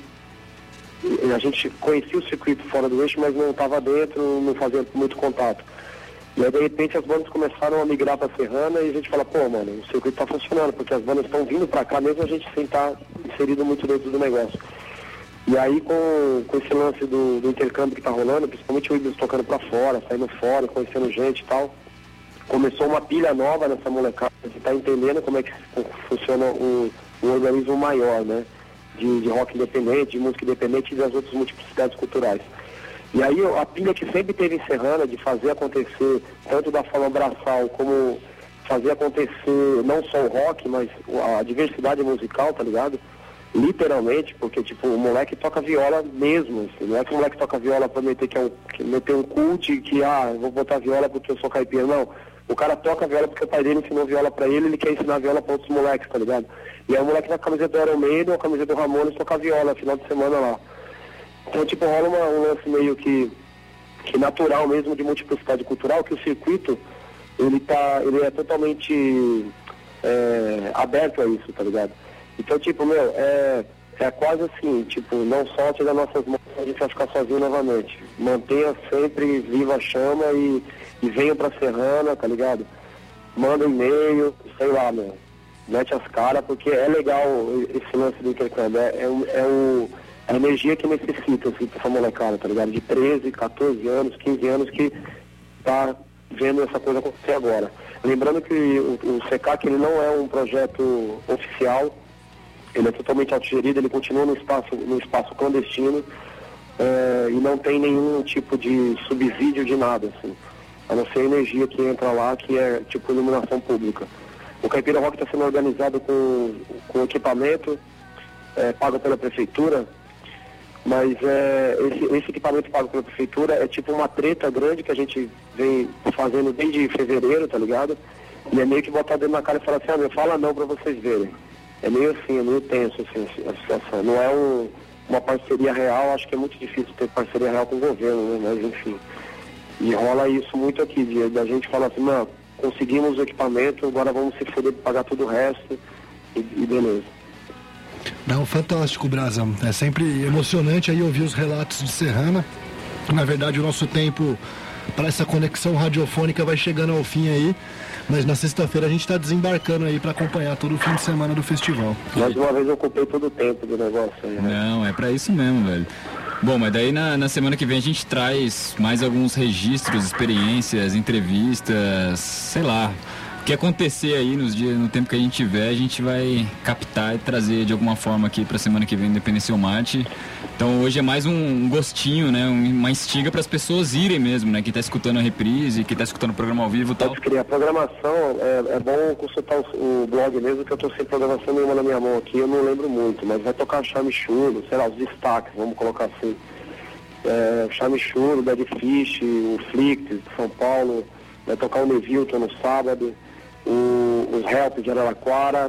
a gente conhecia o circuito fora do eixo, mas não estava dentro, não fazia muito contato. E aí, de repente, as bandas começaram a migrar para Serrana e a gente fala, pô, mano, o circuito tá funcionando, porque as bandas estão vindo para cá, mesmo a gente sem estar inserido muito dentro do negócio. E aí, com, com esse lance do, do intercâmbio que tá rolando, principalmente o Ibis tocando para fora, saindo fora, conhecendo gente e tal, começou uma pilha nova nessa molecada, que tá entendendo como é que funciona o, o organismo maior, né? De, de rock independente, de música independente e das outras multiplicidades culturais. E aí a pilha que sempre teve em Serrana de fazer acontecer, tanto da forma braçal como fazer acontecer não só o rock, mas a diversidade musical, tá ligado? Literalmente, porque tipo, o moleque toca viola mesmo, assim. Não é que o moleque toca viola pra meter, que é um, que meter um cult que, ah, eu vou botar viola porque eu sou caipira, não. O cara toca viola porque o pai dele ensinou viola pra ele, ele quer ensinar viola pra outros moleques, tá ligado? E aí o moleque na camiseta do Iron Maiden, a camiseta do Ramones, toca viola final de semana lá. Então, tipo, rola uma, um lance meio que, que natural mesmo de multiplicidade cultural, que o circuito, ele, tá, ele é totalmente é, aberto a isso, tá ligado? Então, tipo, meu, é, é quase assim, tipo, não solte das nossas mãos, a gente vai ficar sozinho novamente. Mantenha sempre viva a chama e, e venha pra Serrana, tá ligado? Manda um e-mail, sei lá, meu, mete as caras, porque é legal esse lance do intercâmbio, é, é, é o... a energia que necessita, assim, pra essa molecada, tá ligado? De treze, quatorze anos, quinze anos que tá vendo essa coisa acontecer agora. Lembrando que o, o SECAC, ele não é um projeto oficial, ele é totalmente autogerido, ele continua no espaço, no espaço clandestino é, e não tem nenhum tipo de subsídio de nada, assim. A não ser a energia que entra lá, que é tipo iluminação pública. O Caipira Rock está sendo organizado com, com equipamento, é, pago pela prefeitura, mas é, esse, esse equipamento pago pela prefeitura é tipo uma treta grande que a gente vem fazendo desde fevereiro, tá ligado? E é meio que botar dentro na cara e falar assim, ah, meu, fala não pra vocês verem. É meio assim, é meio tenso assim, a situação. Não é um, uma parceria real, acho que é muito difícil ter parceria real com o governo, né? Mas enfim. E rola isso muito aqui, de, da gente falar assim, não, conseguimos o equipamento, agora vamos se foder de pagar todo o resto e, e beleza. Não, fantástico, Brasa. É sempre emocionante aí ouvir os relatos de Serrana. Na verdade, o nosso tempo para essa conexão radiofônica vai chegando ao fim aí, mas na sexta-feira a gente está desembarcando aí para acompanhar todo o fim de semana do festival. Mais uma vez eu ocupei todo o tempo do negócio aí, né? Não, é para isso mesmo, velho. Bom, mas daí na, na semana que vem a gente traz mais alguns registros, experiências, entrevistas, sei lá. O que acontecer aí nos dias, no tempo que a gente tiver, a gente vai captar e trazer de alguma forma aqui pra semana que vem Independência ou Mate. Então hoje é mais um gostinho, né? Uma instiga para as pessoas irem mesmo, né? Quem tá escutando a reprise, quem tá escutando o programa ao vivo e tal. Pode crer, a programação, é, é bom consultar o, o blog mesmo, que eu tô sem programação nenhuma na minha mão aqui, eu não lembro muito, mas vai tocar Charme Churro, sei lá, os destaques, vamos colocar assim. É, Charme Churro, Dead Fish, o Flick de São Paulo, vai tocar o Nevilton no sábado. O, os Help de Araraquara,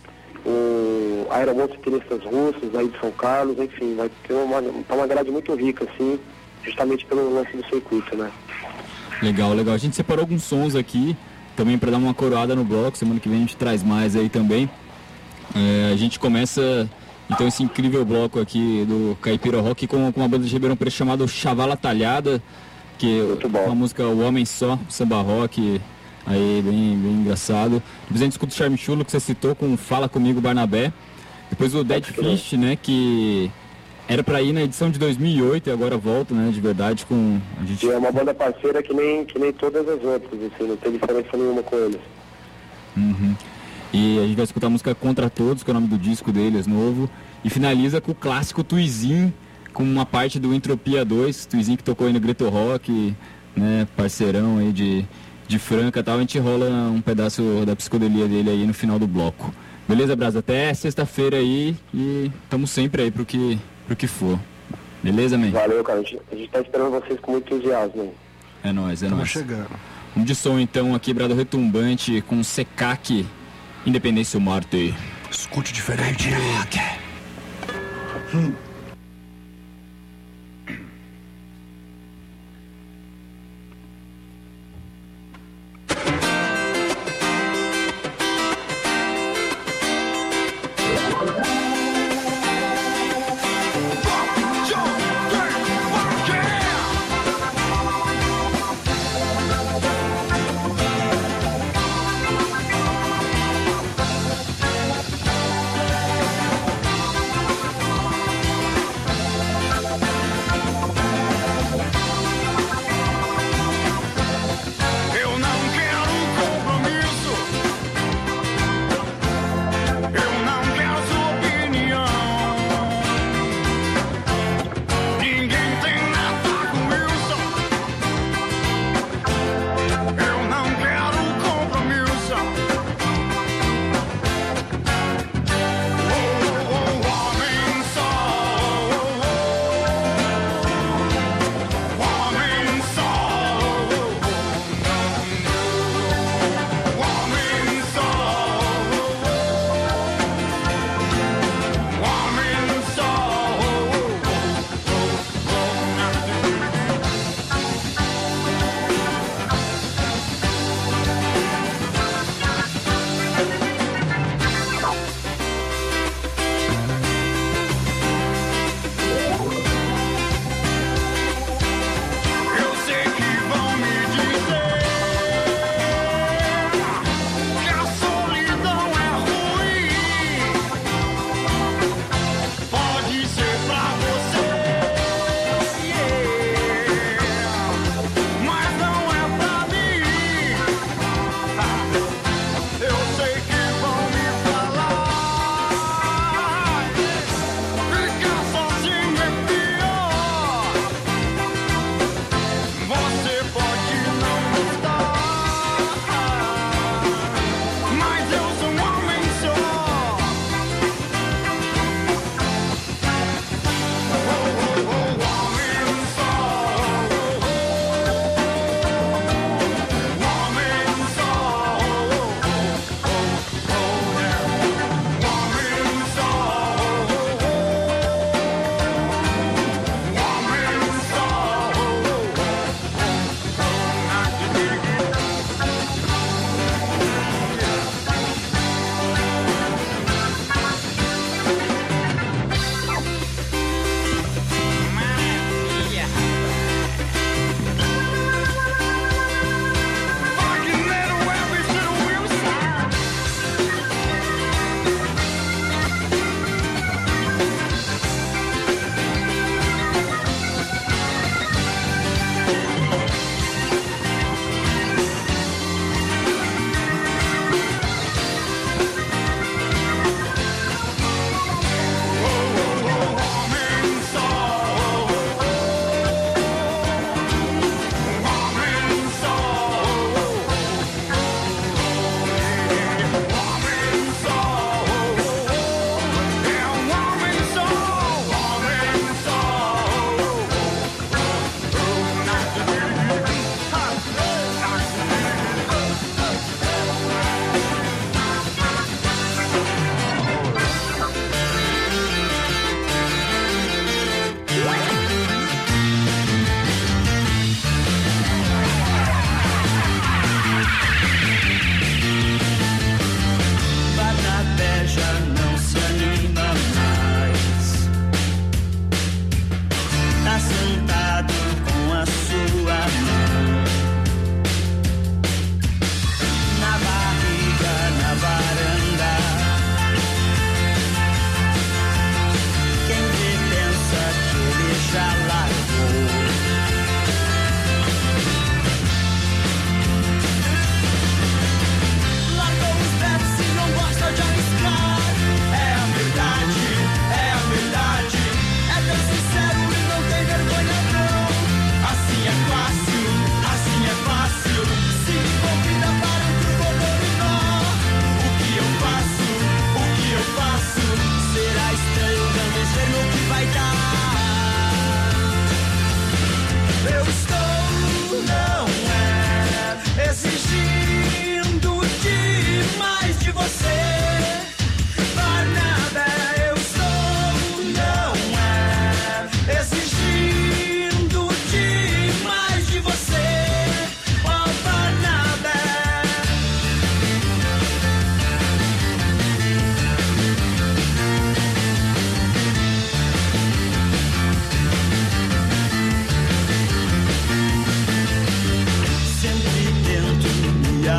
o Aeromotoquilistas Russos aí de São Carlos, enfim, vai ter uma, tá uma grade muito rica, assim, justamente pelo lance do circuito, né? Legal, legal. A gente separou alguns sons aqui, também para dar uma coroada no bloco, semana que vem a gente traz mais aí também. É, a gente começa então esse incrível bloco aqui do Caipira Rock com, com uma banda de Ribeirão Preto chamada Chavala Talhada, que é uma música O Homem Só, samba rock, aí bem, bem engraçado. Depois a gente escuta o Charme Chulo, que você citou, com Fala Comigo Barnabé. Depois o Dead Fish, né, que era pra ir na edição de dois mil e oito e agora volta, né, de verdade, com a gente... E é uma banda parceira que nem, que nem todas as outras, assim, não tem diferença nenhuma com eles. Uhum. E a gente vai escutar a música Contra Todos, que é o nome do disco deles, novo. E finaliza com o clássico Tuizinho, com uma parte do Entropia dois. Tuizinho que tocou aí no Greto Rock, né, parceirão aí de, de Franca e tal. A gente rola um pedaço da psicodelia dele aí no final do bloco. Beleza, Brasa? Até sexta-feira aí e estamos sempre aí pro que, pro que for. Beleza, man? Valeu, cara. A gente, a gente tá esperando vocês com muito entusiasmo. É nóis, é Estamos nóis. chegando. Vamos de som então aqui, Brado Retumbante, com Secac, Independência Marte. Escute diferente. Hum.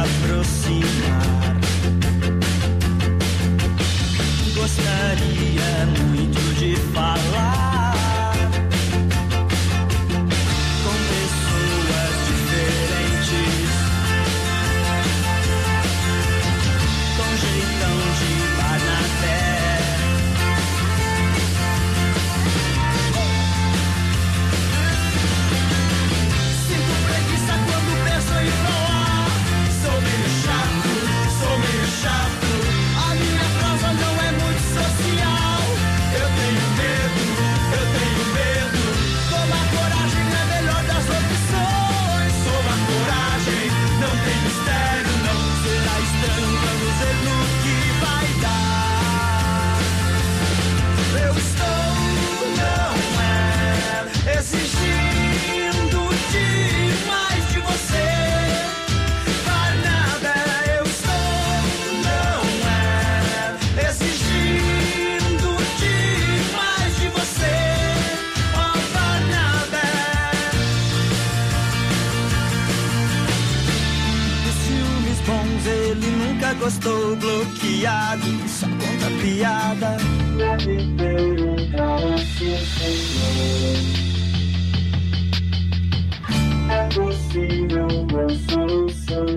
aproximar. Gostaria muito de falar com pessoas diferentes, com jeitão de Barnabé. Sinto preguiça quando penso em falar. Sou meio chato, sou meio chato. A minha prosa não é muito social. Eu tenho medo, eu tenho medo. Tomar coragem é a melhor das opções. Tomar coragem, não tem mistério, não. Será estranho, vamos ver no que vai dar. Eu estou, não é, exigindo demais de você. Barnabé, eu estou, não é, exigindo demais de você. Oh, Barnabé. Dos filmes bons ele nunca gostou. Bloqueado, só conta piada. É possível uma solução.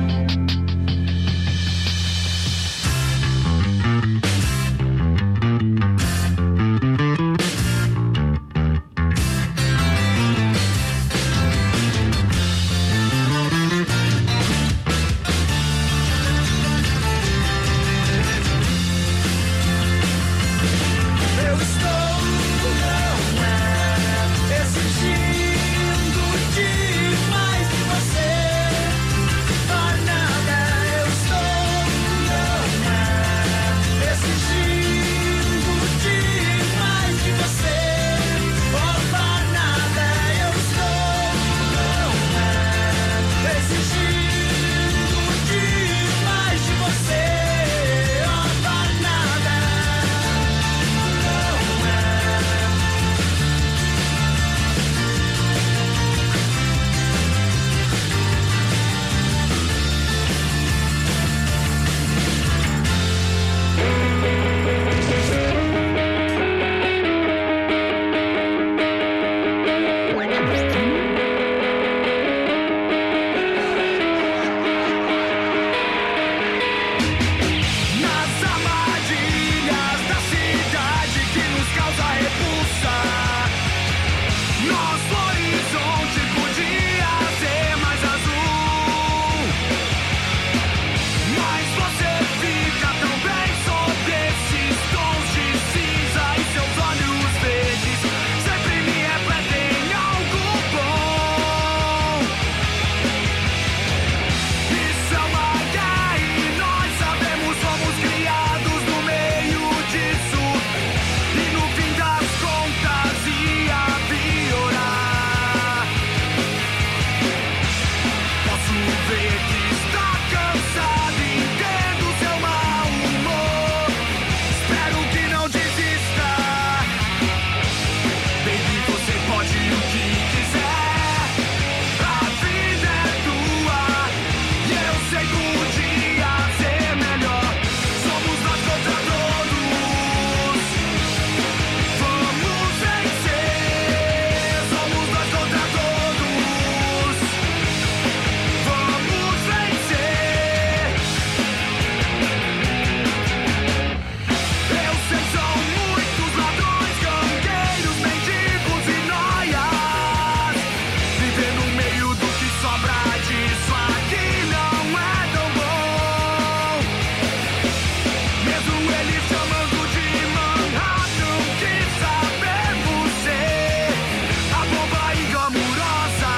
Eu estou, não é, exigindo demais de você. Barnabé, eu estou, não é, exigindo demais de você. Oh, Barnabé, eu estou, não é, exigindo demais de você. Oh, Barnabé. Nas armadilhas da cidade que nos causa repulsa, nosso horizonte podia ser mais azul. Mas você fica tão bem sob esses tons de cinza e seus olhos verdes sempre me repetem algo bom. Isso é uma guerra e nós sabemos, somos criados no meio disso. E no fim das contas ia piorar. Posso ver que está cansado, entendo seu mau humor. Espero que não desista. Baby, você pode o que quiser. A vida é tua e eu sei que um dia ser melhor. Somos nós contra todos. Vamos vencer. Somos nós contra todos. Vamos vencer. Eu sei, são muitos ladrões, gangueiros, mendigos e noias. Viver no meio do que sobra disso aqui não é tão bom. Mesmo eles chamando de Manhattan, quis saber você, a bomba e glamurosa.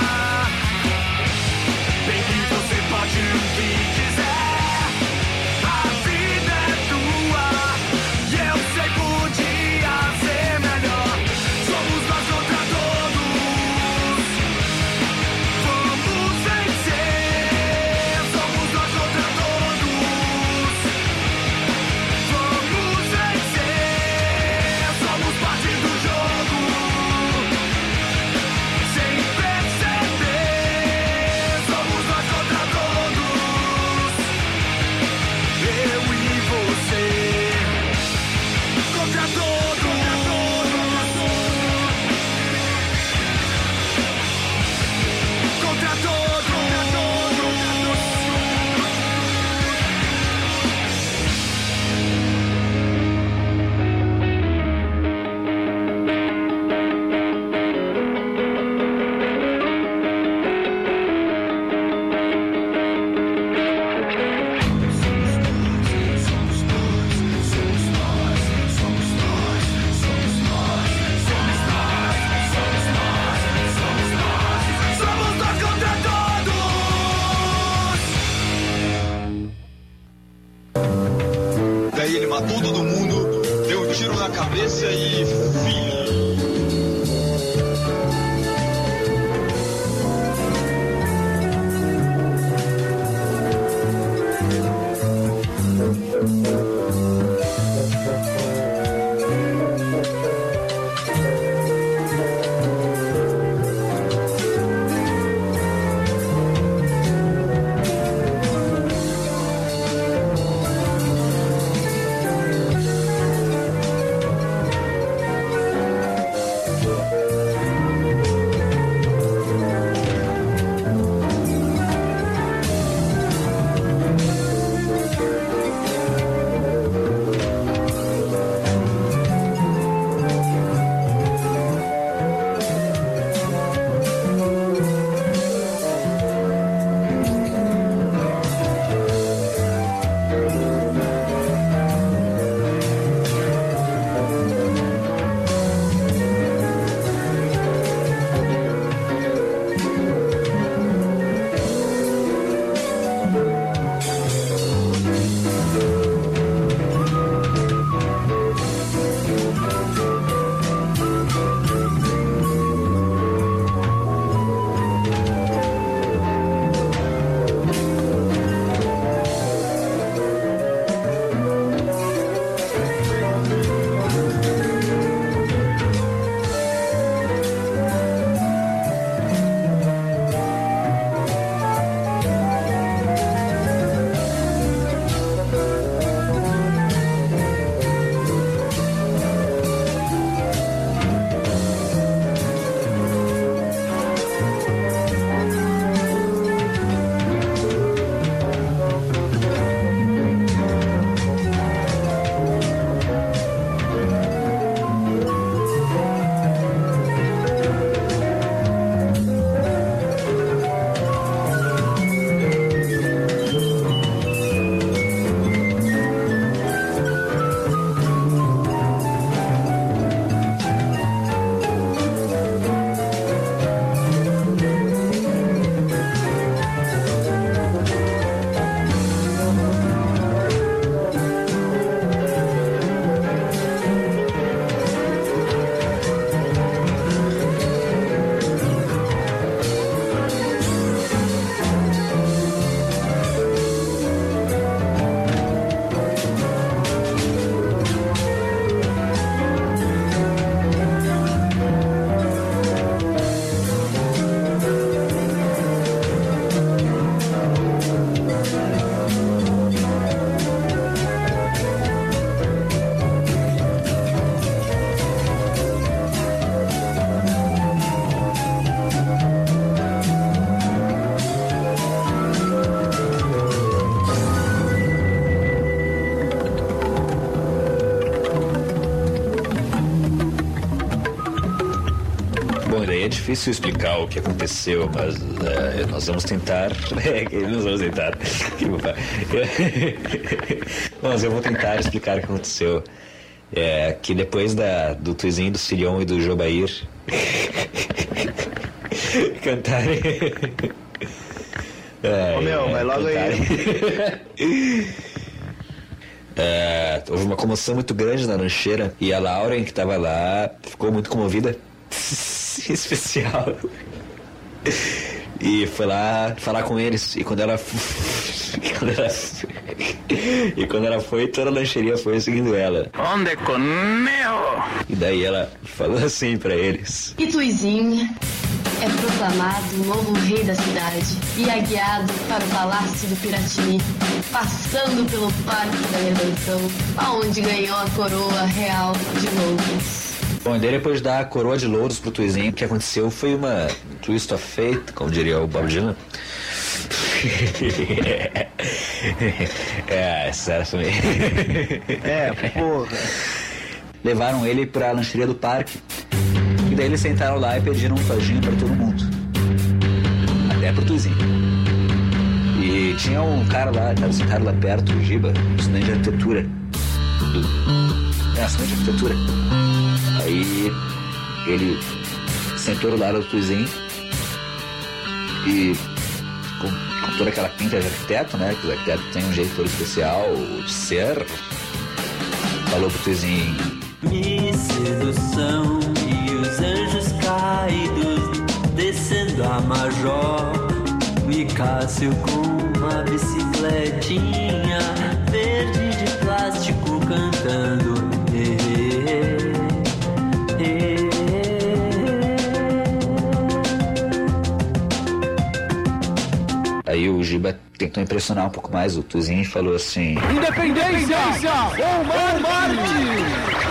Baby, você pode o que quiser. A vida é tua e eu sei que um dia ser melhor. Somos nós contra todos. Vamos vencer. Somos nós contra todos. Vamos vencer. Somos parte do jogo. Sem perceber. Somos nós contra todos. matou todo mundo, deu tiro na cabeça e fim. É difícil explicar o que aconteceu, mas é, nós vamos tentar. nós vamos tentar. Mas eu vou tentar explicar o que aconteceu. É, que depois da, do Tuizinho, do Sirion e do Jobair cantarem. É, Ô meu, vai logo aí. É, houve uma comoção muito grande na lancheira e a Lauren, que estava lá, ficou muito comovida. Especial. E foi lá falar com eles. E quando ela quando ela, e quando ela foi, toda a lancheria foi seguindo ela. Onde conejo? E daí ela falou assim pra eles: E Tuizinho é proclamado o novo rei da cidade e é guiado para o Palácio do Piratini, passando pelo Parque da Redenção, aonde ganhou a coroa real de Louros. Bom, e daí depois de dar a coroa de louros pro Tuizinho, o que aconteceu foi uma twist of fate, como diria o Bob Dylan. É, sério também. É, porra. Levaram ele pra lancheria do parque. E daí eles sentaram lá e pediram um todinho pra todo mundo. Até pro Tuizinho. E tinha um cara lá, tava sentado lá perto, o Giba, estudante de arquitetura. Do... É, estudante de arquitetura. Aí ele sentou do lado do Tuizinho e com, com toda aquela pinta de arquiteto, né? Que os arquitetos têm um jeito todo especial de ser. falou pro Tuzinho. Me sedução e os anjos caídos descendo a Major. E Cássio com uma bicicletinha verde de plástico cantando. Eh, eh, eh. Aí o Giba tentou impressionar um pouco mais o Tuzinho e falou assim: Independência ou Marte!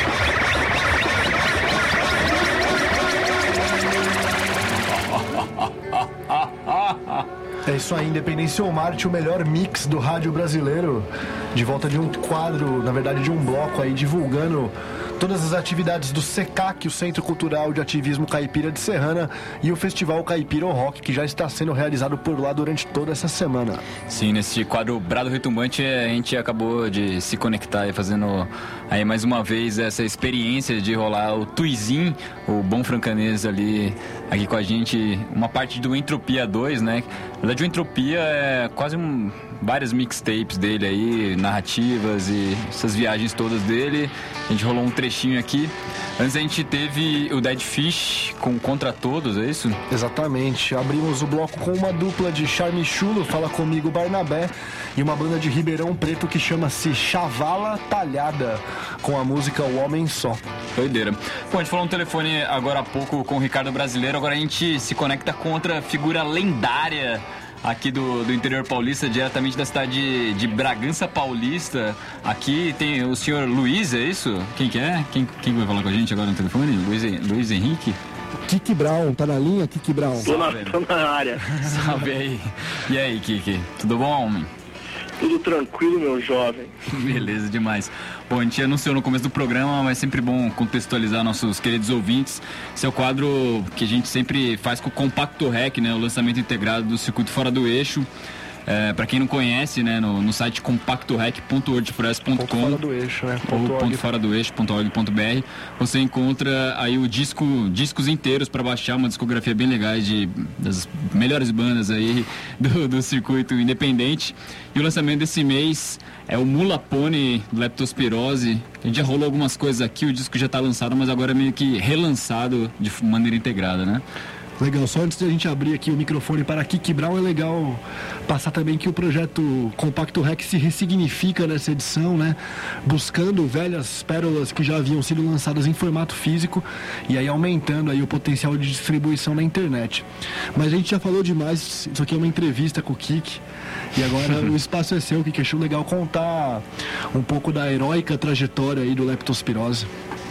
É isso aí, Independência ou Marte, o melhor mix do rádio brasileiro. De volta de um quadro, na verdade de um bloco aí, divulgando todas as atividades do SECAC, o Centro Cultural de Ativismo Caipira de Serrana, e o Festival Caipira Rock, que já está sendo realizado por lá durante toda essa semana. Sim, nesse quadro Brado Retumbante, a gente acabou de se conectar e fazendo aí mais uma vez essa experiência de rolar o Tuizin, o bom francanês ali, aqui com a gente, uma parte do Entropia dois, né? Na verdade, o Entropia é quase um, várias mixtapes dele aí, narrativas e essas viagens todas dele. A gente rolou um trechinho aqui. Antes a gente teve o Dead Fish com Contra Todos, é isso? Exatamente. Abrimos o bloco com uma dupla de Charme Chulo, Fala Comigo Barnabé, e uma banda de Ribeirão Preto que chama-se Chavala Talhada, com a música O Homem Só. Doideira. Bom, a gente falou no telefone agora há pouco com o Ricardo Brasileiro, agora a gente se conecta com outra figura lendária aqui do, do interior paulista, diretamente da cidade de, de Bragança Paulista. Aqui tem o senhor Luiz, é isso? Quem que é? Quem, quem vai falar com a gente agora no telefone? Luiz, Luiz Henrique? Kiki Brown, tá na linha, Kiki Brown? Tô na, tô na área. Salve aí. E aí, Kiki? Tudo bom, homem? Tudo tranquilo, meu jovem. Beleza, demais. Bom, a gente anunciou no começo do programa, mas é sempre bom contextualizar nossos queridos ouvintes. Esse é o quadro que a gente sempre faz com o Compacto Rec, né? O lançamento integrado do Circuito Fora do Eixo. É, para quem não conhece, né, no, no site compacto rec ponto wordpress ponto com Fora do Eixo, né? ou ponto fora do eixo ponto org ponto br, você encontra aí o disco, discos inteiros para baixar, uma discografia bem legal de, das melhores bandas aí do, do circuito independente. E o lançamento desse mês é o Mula Pony Leptospirose. A gente já rolou algumas coisas aqui, o disco já está lançado, mas agora é meio que relançado de maneira integrada, né? Legal, só antes de a gente abrir aqui o microfone para Kiki Brown, é legal passar também que o projeto Compacto Rec se ressignifica nessa edição, né? Buscando velhas pérolas que já haviam sido lançadas em formato físico e aí aumentando aí o potencial de distribuição na internet. Mas a gente já falou demais, isso aqui é uma entrevista com o Kiki e agora o espaço é seu, Kiki. Achou legal contar um pouco da heróica trajetória aí do Leptospirose.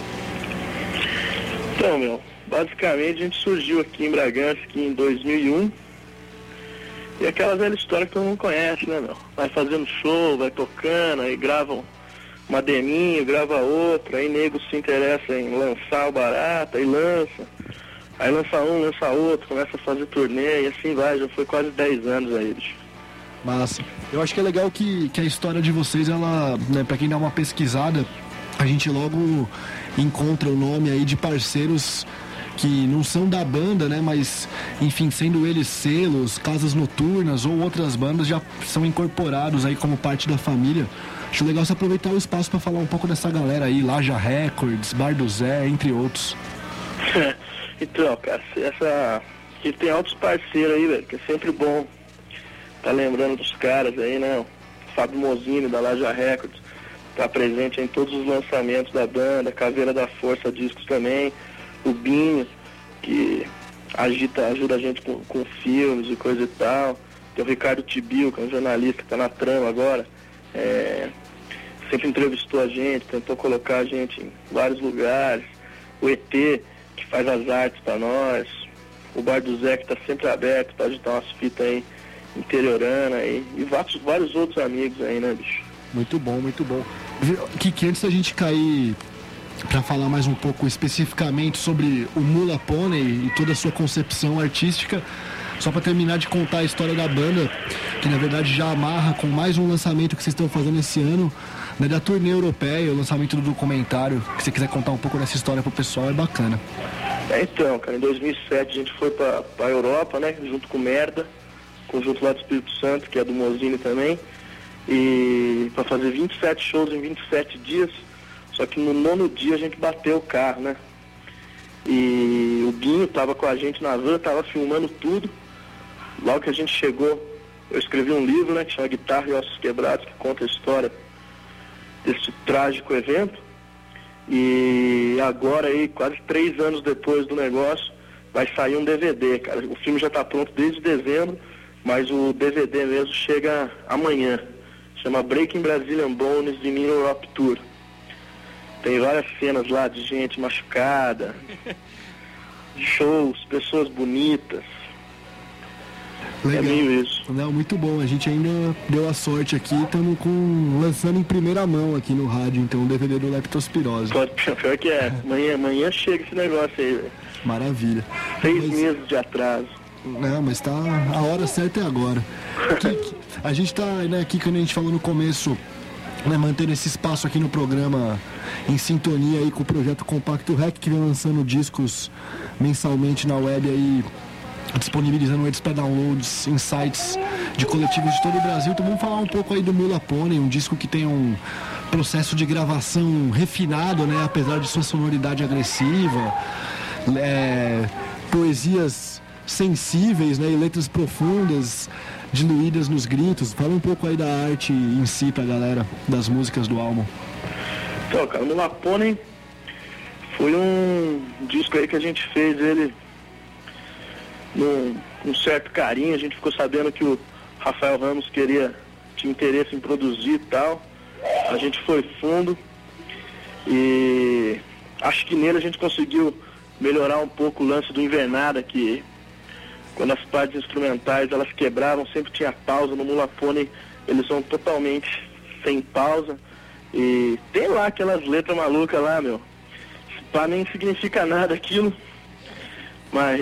Então, meu, basicamente a gente surgiu aqui em Bragança aqui em dois mil e um. E aquela velha história que todo mundo conhece, né, meu? Vai fazendo show, vai tocando, aí grava uma deminho, grava outra, aí nego se interessa em lançar o barato, aí lança. Aí lança um, lança outro, começa a fazer turnê e assim vai, já foi quase dez anos aí, bicho. Massa. Eu acho que é legal que, que a história de vocês, ela, né, pra quem dá uma pesquisada, a gente logo encontra o nome aí de parceiros que não são da banda, né, mas, enfim, sendo eles selos, casas noturnas ou outras bandas, já são incorporados aí como parte da família. Acho legal você aproveitar o espaço para falar um pouco dessa galera aí, Laja Records, Bar do Zé, entre outros. Então, cara, essa... que tem altos parceiros aí, velho, que é sempre bom tá lembrando dos caras aí, né, o Fábio Mozini, da Laja Records, tá presente em todos os lançamentos da banda, Caveira da Força Discos também, o Binho, que agita, ajuda a gente com, com filmes e coisa e tal. Tem o Ricardo Tibio, que é um jornalista que tá na trama agora, é, sempre entrevistou a gente, tentou colocar a gente em vários lugares. O E T, que faz as artes para nós. O Bar do Zé, que tá sempre aberto para agitar umas fitas aí interiorana aí. E vários, vários outros amigos aí, né, bicho? Muito bom, muito bom. Kiki, antes da gente cair para falar mais um pouco especificamente sobre o Mula Pony e toda a sua concepção artística, só para terminar de contar a história da banda, que na verdade já amarra com mais um lançamento que vocês estão fazendo esse ano, né, da turnê europeia, o lançamento do documentário. Se você quiser contar um pouco dessa história pro pessoal, é bacana. É, então, cara, em dois mil e sete a gente foi pra, pra Europa, né, junto com o Merda, conjunto lá do Espírito Santo, que é do Mozini também, e para fazer vinte e sete shows em vinte e sete dias. Só que no nono dia a gente bateu o carro, né? E o Guinho tava com a gente na van, tava filmando tudo. Logo que a gente chegou, eu escrevi um livro, né, que chama Guitarra e Ossos Quebrados, que conta a história desse trágico evento. E agora aí, quase três anos depois do negócio, vai sair um D V D, cara. O filme já tá pronto desde dezembro, mas o D V D mesmo chega amanhã. Chama Breaking Brazilian Bones de Minor Rock Tour. Tem várias cenas lá de gente machucada, shows, pessoas bonitas. Legal. É meio isso. Não, muito bom. A gente ainda deu a sorte aqui, estamos com lançando em primeira mão aqui no rádio, então, o D V D do Leptospirose. Pode, pior que é. Amanhã, amanhã chega esse negócio aí, velho. Maravilha. Seis mas... meses de atraso. Não, mas tá, a hora certa é agora. Kik, a gente tá, né, aqui, quando a gente falou no começo, né, mantendo esse espaço aqui no programa em sintonia aí com o projeto Compacto Rec, que vem lançando discos mensalmente na web aí, disponibilizando eles para downloads em sites de coletivos de todo o Brasil. Então vamos falar um pouco aí do Mula Pônei, um disco que tem um processo de gravação refinado, né, apesar de sua sonoridade agressiva, é, poesias sensíveis, né, e letras profundas, diluídas nos gritos. Fala um pouco aí da arte em si pra galera, das músicas do álbum. Então, cara, o Mula Pônei foi um disco aí que a gente fez ele num, com um certo carinho. A gente ficou sabendo que o Rafael Ramos queria, tinha interesse em produzir e tal. A gente foi fundo e acho que nele a gente conseguiu melhorar um pouco o lance do Invernada, que quando as partes instrumentais elas quebravam, sempre tinha pausa. No Mula Pônei eles são totalmente sem pausa. E tem lá aquelas letras malucas lá, meu. Pá, nem significa nada aquilo, mas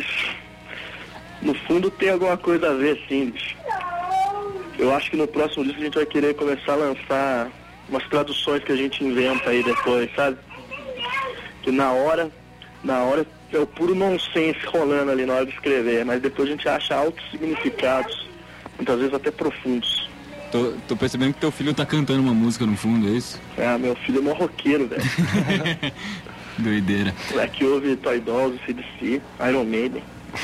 no fundo tem alguma coisa a ver, sim, bicho. Eu acho que no próximo disco a gente vai querer começar a lançar umas traduções que a gente inventa aí depois, sabe? Que na hora, na hora é o puro nonsense rolando ali na hora de escrever, mas depois a gente acha altos significados, muitas vezes até profundos. Tô, tô percebendo que teu filho tá cantando uma música no fundo, é isso? Ah, meu filho é mó roqueiro, velho. Doideira. É que ouve Toy Dolls, C D C, Iron Maiden.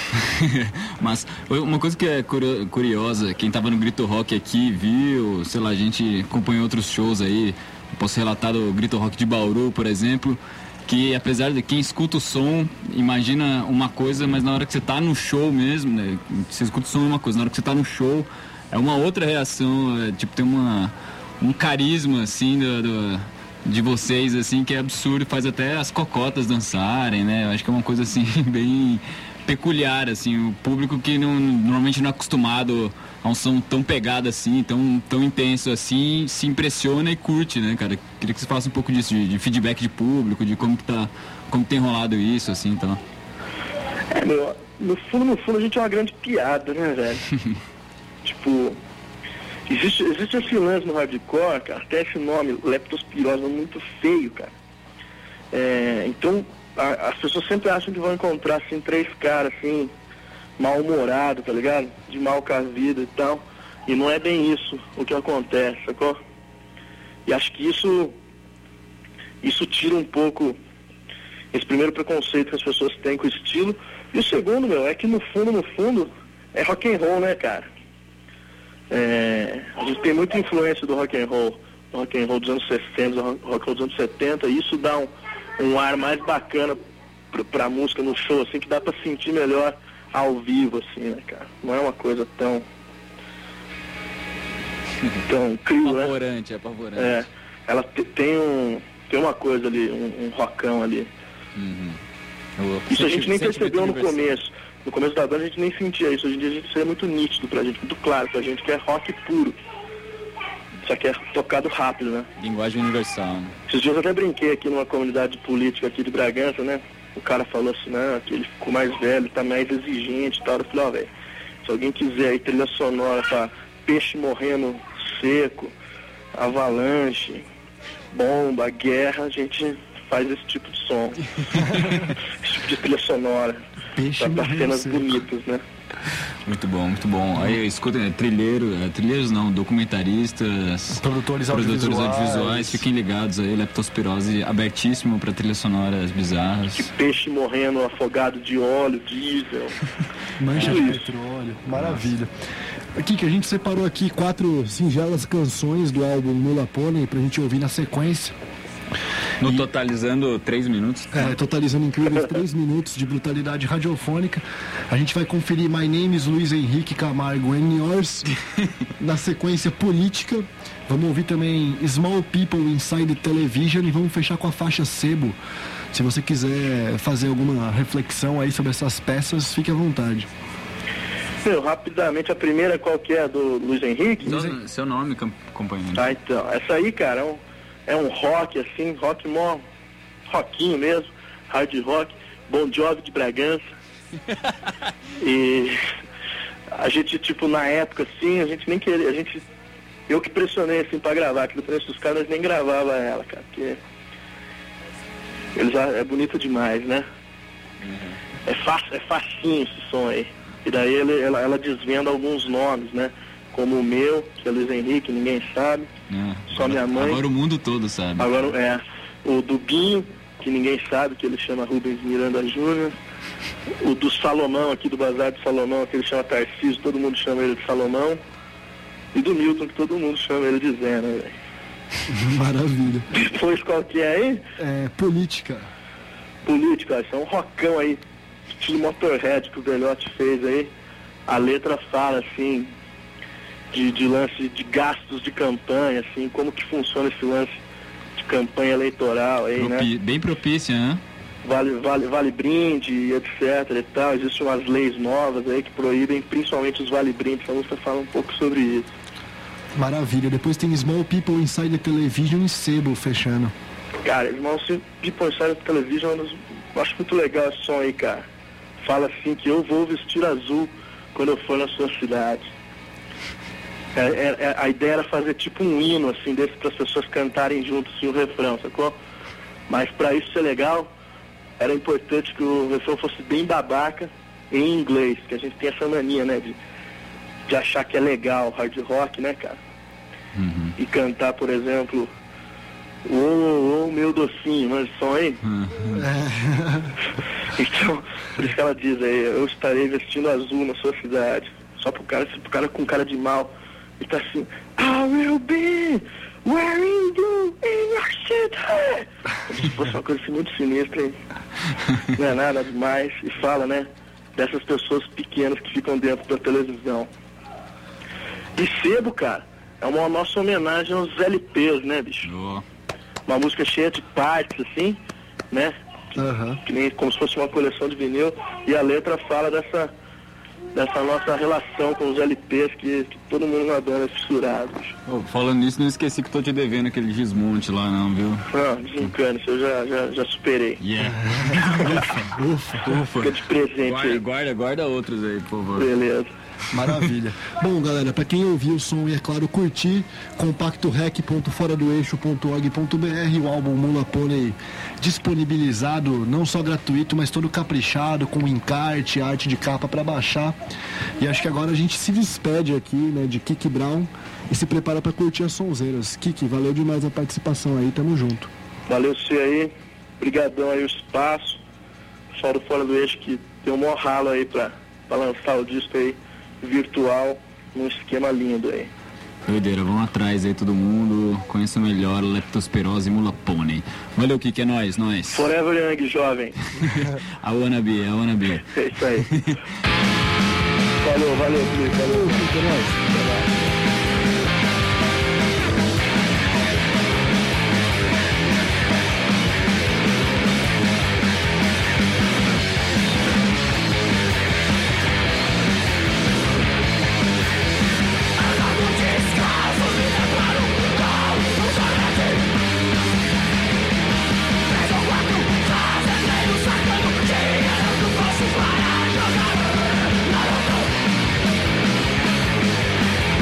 Mas uma coisa que é curiosa, quem tava no Grito Rock aqui viu, sei lá, a gente acompanhou outros shows aí, posso relatar do Grito Rock de Bauru, por exemplo, que apesar de quem escuta o som, imagina uma coisa, mas na hora que você tá no show mesmo, né, você escuta o som é uma coisa, na hora que você tá no show é uma outra reação, é, tipo, tem uma, um carisma, assim, do, do, de vocês, assim, que é absurdo, faz até as cocotas dançarem, né, eu acho que é uma coisa, assim, bem peculiar, assim, o público que não, normalmente não é acostumado a um som tão pegado assim, tão, tão intenso assim, se impressiona e curte, né, cara? Queria que você falasse um pouco disso, de, de feedback de público, de como que tá, como tem rolado isso, assim, então. É, meu, no fundo, no fundo a gente é uma grande piada, né, velho? Tipo, existe, existe esse lance no hardcore, cara, até esse nome, leptospirose, é muito feio, cara. É, então, a, as pessoas sempre acham que vão encontrar, assim, três caras, assim, mal-humorados, tá ligado? De mal com a vida e tal. E não é bem isso o que acontece, sacou? E acho que isso, isso tira um pouco esse primeiro preconceito que as pessoas têm com o estilo. E o segundo, meu, é que no fundo, no fundo, é rock and roll, né, cara? É, a gente tem muita influência do rock and roll, do rock and roll dos anos sessenta, do rock and roll dos anos setenta, e isso dá um, um ar mais bacana pra, pra música no show, assim, que dá pra sentir melhor ao vivo, assim, né, cara? Não é uma coisa tão tão cru, né? Apavorante, é apavorante. É, ela te, tem um tem uma coisa ali, um, um rockão ali. Uhum. Isso a gente nem percebeu no começo. No começo da banda a gente nem sentia isso. Hoje em dia a gente isso é muito nítido pra gente, muito claro pra gente, que é rock puro. Só que é tocado rápido, né? Linguagem universal, né? Esses dias eu até brinquei aqui numa comunidade política aqui de Bragança, né? O cara falou assim, não, que ele ficou mais velho, tá mais exigente e tal. Eu falei, ó, velho, se alguém quiser aí trilha sonora pra peixe morrendo seco, avalanche, bomba, guerra, a gente faz esse tipo de som. Esse tipo de trilha sonora. Peixe pra, pra cenas seco. bonitas, né? Muito bom, muito bom. Aí, escuta, é, trilheiro, é, trilheiros não, documentaristas, produtores, produtores audiovisuais. audiovisuais, fiquem ligados aí, leptospirose abertíssimo para trilhas sonoras bizarras. Que peixe morrendo afogado de óleo, diesel. Mancha de petróleo, maravilha. Aqui que a gente separou aqui quatro singelas canções do álbum Mula Pônei pra gente ouvir na sequência. No e, totalizando três minutos. É, totalizando incríveis três minutos de brutalidade radiofônica. A gente vai conferir My Name is Luiz Henrique Camargo and Yours. Na sequência política. Vamos ouvir também Small People Inside Television e vamos fechar com a faixa Sebo. Se você quiser fazer alguma reflexão aí sobre essas peças, fique à vontade. Meu, rapidamente, a primeira qual que é, do Luiz Henrique? Seu, seu nome, companheiro. Ah, então, essa aí, cara, é um, é um rock, assim, rock mó, rockinho mesmo, hard rock, Bon Jovi de Bragança. E a gente, tipo, na época, assim, a gente nem queria, a gente, eu que pressionei, assim, pra gravar, que no preço dos caras nem gravava ela, cara, porque eles, é bonito demais, né? Uhum. É fácil, é facinho esse som aí. E daí ele, ela, ela desvenda alguns nomes, né? Como o meu, que é Luiz Henrique, ninguém sabe. É, só agora, minha mãe. Agora o mundo todo sabe. Agora é. O do Binho, que ninguém sabe, que ele chama Rubens Miranda Júnior. O do Salomão, aqui do Bazar de Salomão, que ele chama Tarcísio, todo mundo chama ele de Salomão. E do Milton, que todo mundo chama ele de Zé, né, velho? Maravilha. Depois qual que é aí? É, política. Política, isso é um rockão aí. Estilo Motorhead que o Velhote fez aí. A letra fala assim de, de lance de gastos de campanha, assim, como que funciona esse lance de campanha eleitoral aí, Propi- né? Bem propícia, né? Vale, vale, vale brinde, etc e tal. Existem umas leis novas aí que proíbem principalmente os vale brindes. A música fala um pouco sobre isso. Maravilha. Depois tem Small People Inside the Television e Sebo fechando. Cara, Small People Inside the Television, eu acho muito legal esse som aí, cara. Fala assim que eu vou vestir azul quando eu for na sua cidade. É, é, é, a ideia era fazer tipo um hino assim desse para as pessoas cantarem juntos assim, o refrão, sacou? Mas para isso ser legal, era importante que o refrão fosse bem babaca em inglês, que a gente tem essa mania, né, de, de achar que é legal hard rock, né, cara? Uhum. E cantar, por exemplo, ô, ô, ô, meu docinho, mas som aí? Uhum. Então, por isso que ela diz aí, eu estarei vestindo azul na sua cidade. Só pro cara, pro cara com cara de mal. E tá assim, I will be wearing blue in your city. Como se fosse uma coisa assim muito sinistra, hein? Não é nada demais. E fala, né, dessas pessoas pequenas que ficam dentro da televisão. E Sebo, cara, é uma nossa homenagem aos L Ps, né, bicho? Oh. Uma música cheia de partes, assim, né? Uhum. Que nem como se fosse uma coleção de vinil. E a letra fala dessa, dessa nossa relação com os L Ps que, que todo mundo na banda é fissurado. Oh, falando nisso, não esqueci que tô te devendo aquele desmonte lá não, viu? Não, desencane, isso eu já, já, já superei. Yeah. Ufa, ufa. Fica de presente guarda, aí. Guarda, guarda outros aí, por favor. Beleza. Maravilha. Bom, galera, pra quem ouviu o som e, é claro, curtir, compacto rec ponto fora do eixo ponto org ponto br, o álbum Mula Pônei disponibilizado, não só gratuito, mas todo caprichado, com encarte, arte de capa pra baixar. E acho que agora a gente se despede aqui, né, de Kiki Brown e se prepara pra curtir as sonzeiras. Kiki, valeu demais a participação aí, tamo junto. Valeu você aí, brigadão aí o espaço, pessoal do Fora do Eixo que tem um maior ralo aí pra, pra lançar o disco aí virtual, num esquema lindo aí. Doideira, vão atrás aí todo mundo, conheça melhor Leptospirose e Mula Pônei. Valeu, Kiki, é nóis, nóis. Forever Young, jovem. A wanna be, a wanna be. É isso aí. Falou, valeu, Felipe, valeu. Kiki, é nóis. Para jogar,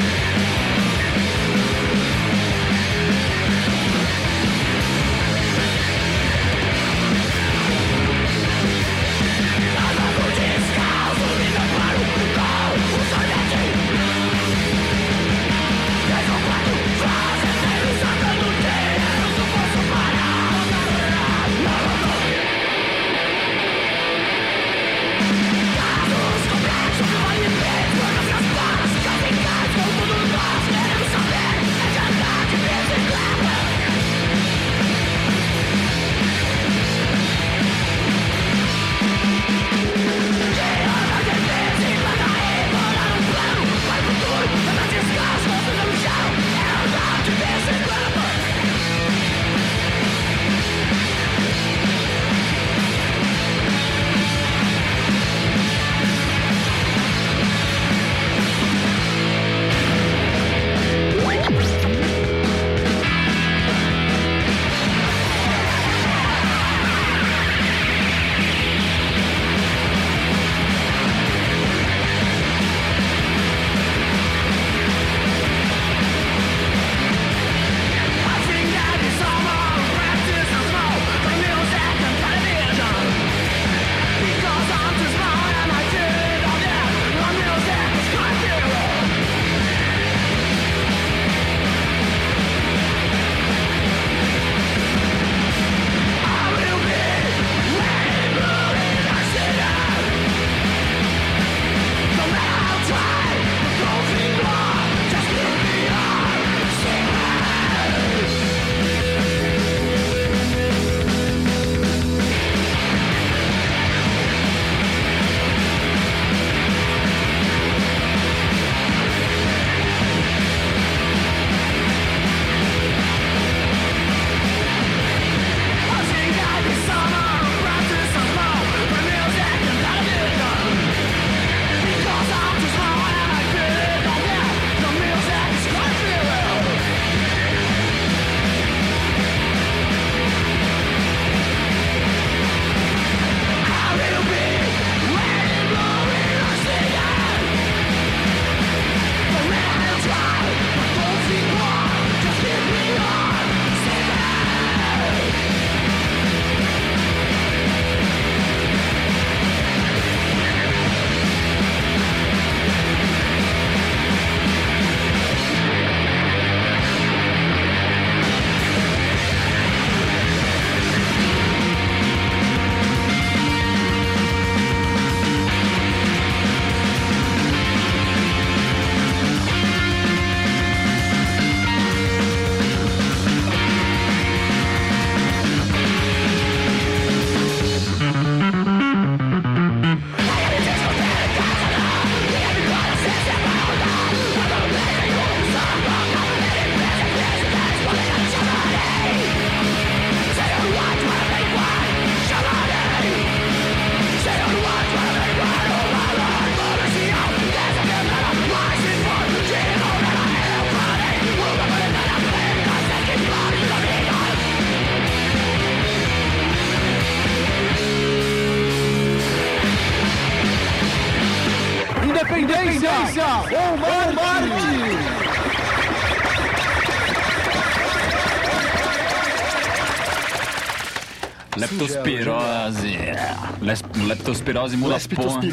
leptospirose. Les- Leptospirose mulapone.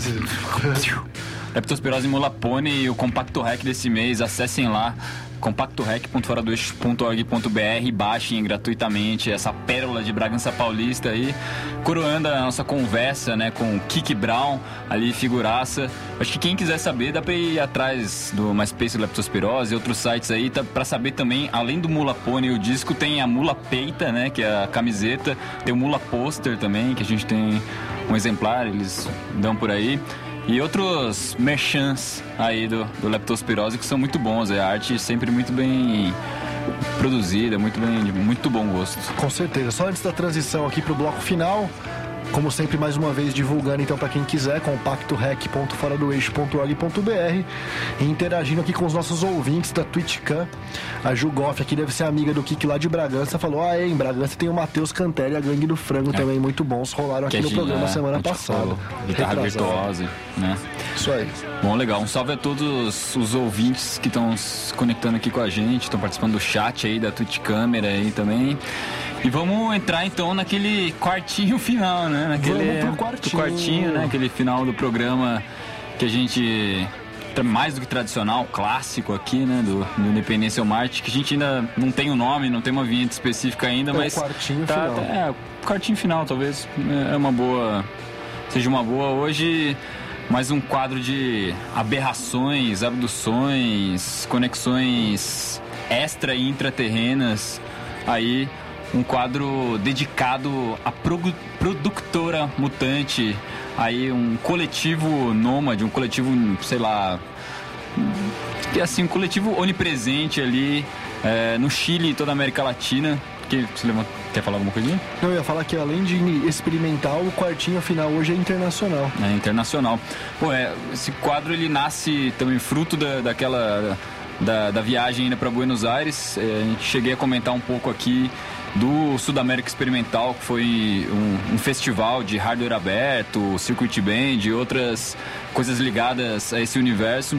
Leptospirose mulapone e o Compacto Rec desse mês. Acessem lá. compacto rec ponto fora do eixo ponto org ponto b r, baixem gratuitamente essa pérola de Bragança Paulista aí, coroando a nossa conversa, né, com o Kiki Brown, ali, figuraça. Acho que quem quiser saber, dá pra ir atrás do MySpace Leptospirose e outros sites aí, tá, pra saber também, além do Mula Pony, o disco tem a Mula Peita, né, que é a camiseta, tem o Mula Poster também, que a gente tem um exemplar, eles dão por aí. E outros merchants aí do, do Leptospirose que são muito bons. É a arte sempre muito bem produzida, muito bem, de muito bom gosto. Com certeza. Só antes da transição aqui pro bloco final, como sempre, mais uma vez divulgando então para quem quiser, compacto rec ponto fora do eixo ponto org ponto b r, e interagindo aqui com os nossos ouvintes da TwitchCam. A Ju Goff aqui deve ser amiga do Kiki lá de Bragança, falou: ah, é, em Bragança tem o Matheus Cantelli e a Gangue do Frango é. também, muito bons, rolaram aqui que no gente, programa é, semana passada. Guitarra virtuosa, né? Isso aí. Bom, legal. Um salve a todos os ouvintes que estão se conectando aqui com a gente, estão participando do chat aí da Twitch Câmera aí também. E vamos entrar então naquele quartinho final, né? Naquele vamos pro quartinho. quartinho, né? Aquele final do programa que a gente, mais do que tradicional, clássico aqui, né? Do, do Independência ao Marte, que a gente ainda não tem o um nome, não tem uma vinheta específica ainda, é mas... o quartinho tá, final. Tá, é, o quartinho final, talvez é uma boa... Seja uma boa. Hoje, mais um quadro de aberrações, abduções, conexões extra e intraterrenas aí... Um quadro dedicado à pro- produtora mutante, aí um coletivo nômade, um coletivo, sei lá, assim, um coletivo onipresente ali é, no Chile e toda a América Latina. Que, você levanta, quer falar alguma coisinha? Não, eu ia falar que além de experimental, o quartinho final hoje é internacional. É internacional. Pô, é, esse quadro ele nasce também fruto da, daquela da, da viagem ainda para Buenos Aires. É, a gente cheguei a comentar um pouco aqui do Sudamérica Experimental, que foi um, um festival de hardware aberto, circuit band e outras coisas ligadas a esse universo.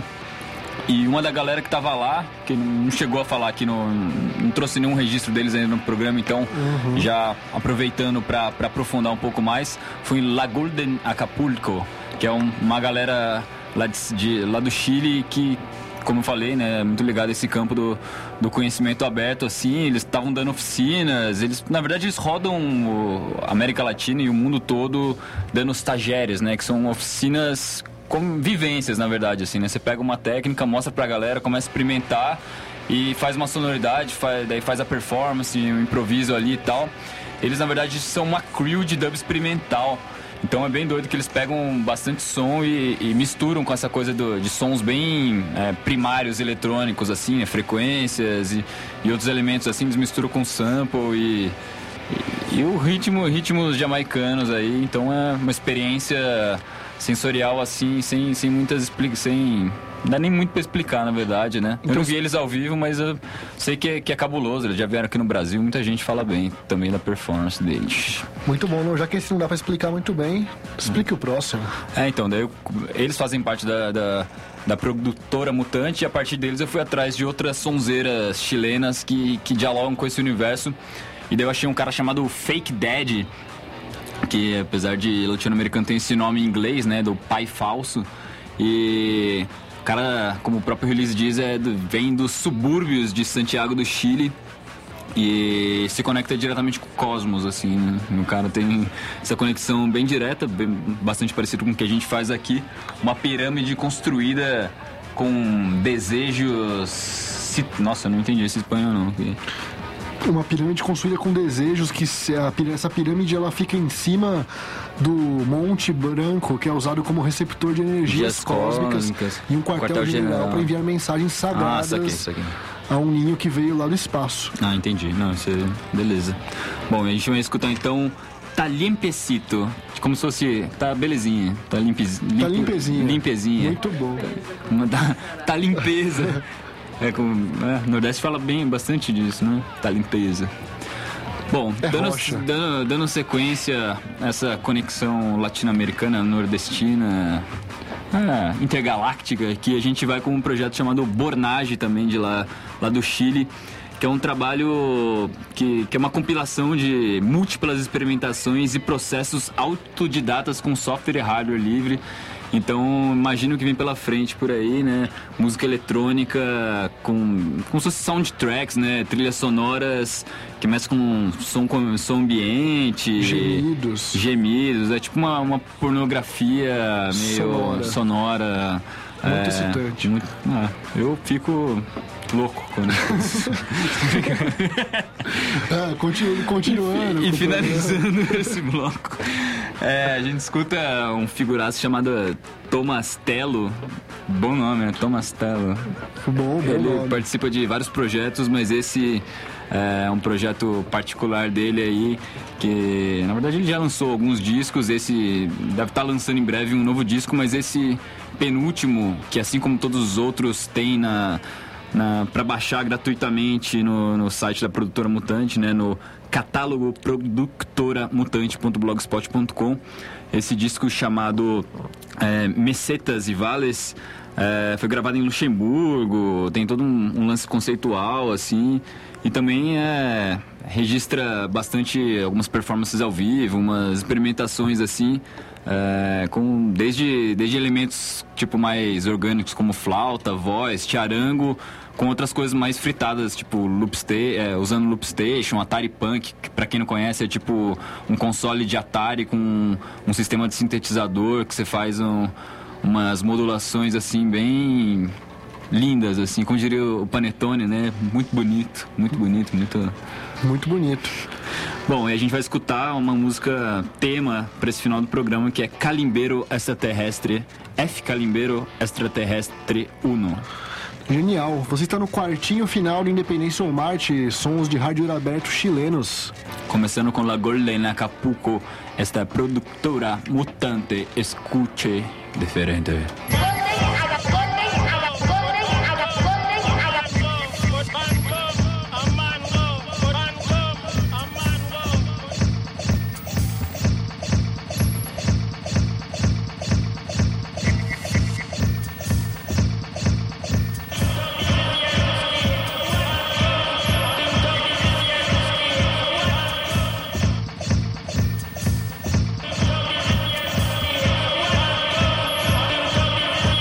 E uma da galera que tava lá, que não chegou a falar aqui, no, não trouxe nenhum registro deles ainda no programa, então uhum. já aproveitando para aprofundar um pouco mais, foi em La Golden Acapulco, que é um, uma galera lá, de, de, lá do Chile que, como eu falei, né, muito ligado a esse campo do, do conhecimento aberto, assim. Eles estavam dando oficinas, eles, na verdade, eles rodam a América Latina e o mundo todo dando stagiários, né, que são oficinas como vivências, na verdade, assim, né, você pega uma técnica, mostra pra galera, começa a experimentar e faz uma sonoridade, faz, daí faz a performance, o improviso ali e tal. Eles, na verdade, são uma crew de dub experimental. Então é bem doido que eles pegam bastante som e, e misturam com essa coisa do, de sons bem é, primários eletrônicos, assim, né, frequências e, e outros elementos assim, eles misturam com sample e, e, e o ritmo, ritmos jamaicanos aí. Então é uma experiência sensorial assim, sem, sem muitas explicações. Não dá nem muito pra explicar, na verdade, né? Então, eu não vi eles ao vivo, mas eu sei que é, que é cabuloso. Eles já vieram aqui no Brasil, muita gente fala bem também da performance deles. Muito bom, não? Já que esse não dá pra explicar muito bem, explique hum. o próximo. É, então, daí eu, eles fazem parte da, da, da produtora Mutante e a partir deles eu fui atrás de outras sonzeiras chilenas que, que dialogam com esse universo. E daí eu achei um cara chamado Fake Daddy, que apesar de latino-americano tem esse nome em inglês, né, do pai falso. E... o cara, como o próprio release diz, é do, vem dos subúrbios de Santiago do Chile e se conecta diretamente com o cosmos, assim, né? O cara tem essa conexão bem direta, bem, bastante parecido com o que a gente faz aqui. Uma pirâmide construída com desejos... Nossa, eu não entendi esse espanhol, não. Uma pirâmide construída com desejos, que a, essa pirâmide ela fica em cima do Monte Branco, que é usado como receptor de energias cósmicas, cósmicas e um quartel-general para enviar mensagens sagradas ah, isso aqui, isso aqui. a um ninho que veio lá do espaço. Ah, entendi. Não, isso é... beleza. Bom, a gente vai escutar então Tá Limpecito, como se fosse... Tá belezinha, tá, limpiz... Limpe... tá limpezinha. Limpezinha. Muito bom. Tá, tá limpeza. É, com, é, Nordeste fala bem, bastante disso, né? Tá limpeza. Bom, é dando, dando, dando sequência a essa conexão latino-americana, nordestina, ah, intergaláctica, que a gente vai com um projeto chamado Bornage também, de lá, lá do Chile, que é um trabalho que, que é uma compilação de múltiplas experimentações e processos autodidatas com software e hardware livre. Então, imagino que vem pela frente por aí, né? Música eletrônica com, com suas soundtracks, né? Trilhas sonoras que mexem com som, com som ambiente. Gemidos. Gemidos. É tipo uma, uma pornografia meio Sonora. sonora. Muito é, excitante. Muito, ah, eu fico louco quando Ah, continu, continuando. E, e com o finalizando esse bloco, é, a gente escuta um figuraço chamado Thomas Tello. Bom nome, né? Thomas Tello. Bom, bom Ele nome. participa de vários projetos, mas esse é um projeto particular dele aí, que na verdade ele já lançou alguns discos. Esse deve estar lançando em breve um novo disco, mas esse penúltimo, que assim como todos os outros tem na, na para baixar gratuitamente no, no site da Produtora Mutante, né, no catálogo produtora mutante ponto blogspot ponto com. Esse disco chamado é, Mesetas e Vales é, foi gravado em Luxemburgo, tem todo um, um lance conceitual assim, e também é, registra bastante algumas performances ao vivo, umas experimentações assim, é, com desde, desde elementos tipo mais orgânicos como flauta, voz, charango, com outras coisas mais fritadas, tipo loop sta- é, usando Loop Station, Atari Punk, que pra quem não conhece é tipo um console de Atari com um, um sistema de sintetizador que você faz um, umas modulações assim bem lindas, assim, como diria o Panetone, né? Muito bonito, muito bonito, muito... Muito bonito. Bom, e a gente vai escutar uma música tema para esse final do programa, que é Calimbero Extraterrestre, F Calimbero Extraterrestre uno. Genial. Você está no quartinho final do Independência ou Marte, sons de rádio aberto chilenos. Começando com La Golden Acapulco, esta productora mutante, escuche diferente. Thank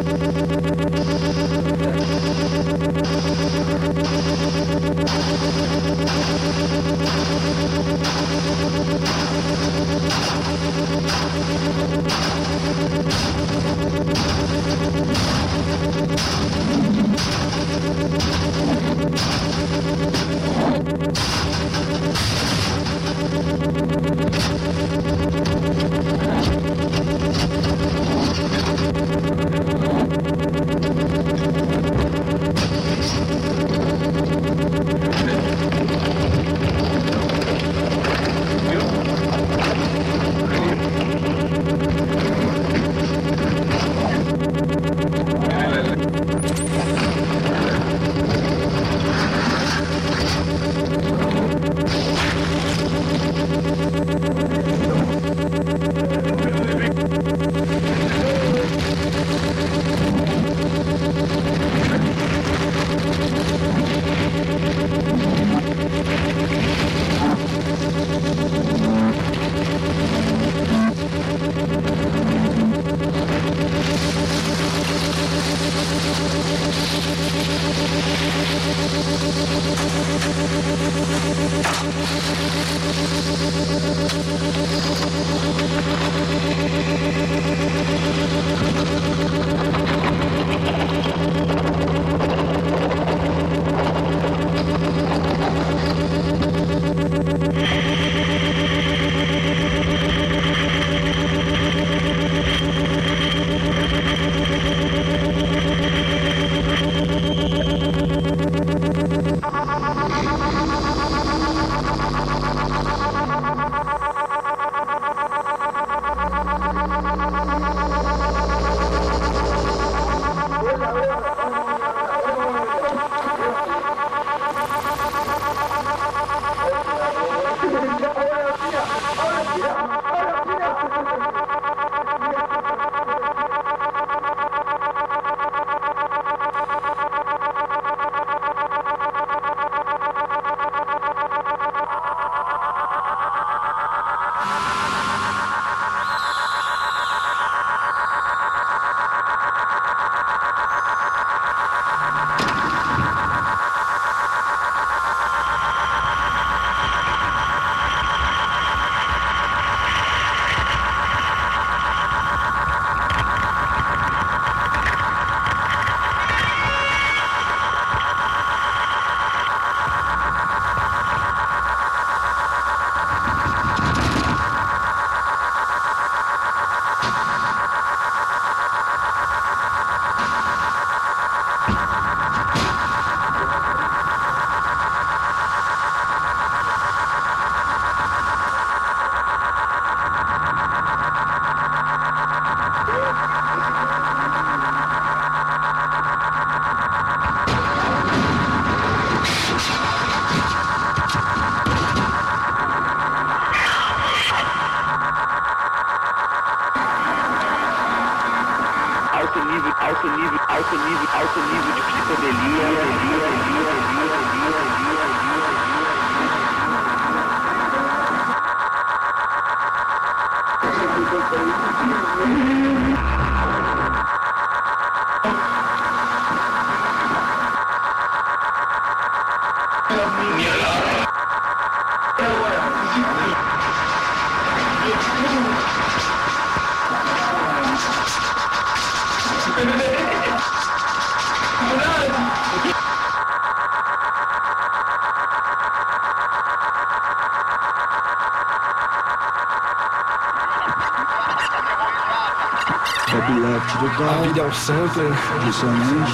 A vida é um sampler, dissonante.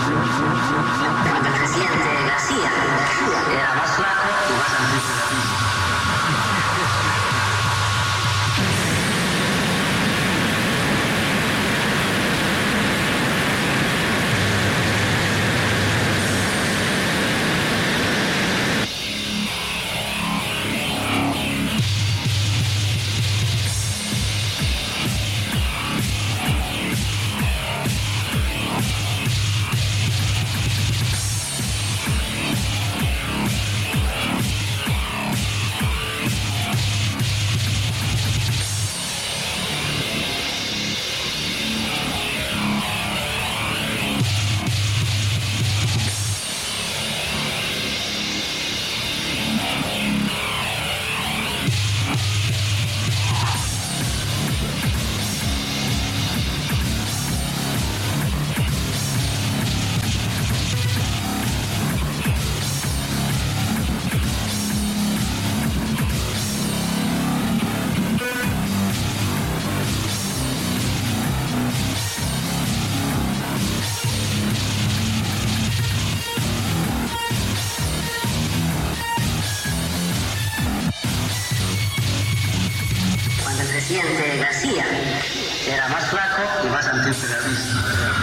García era más flaco y más antiimperialista.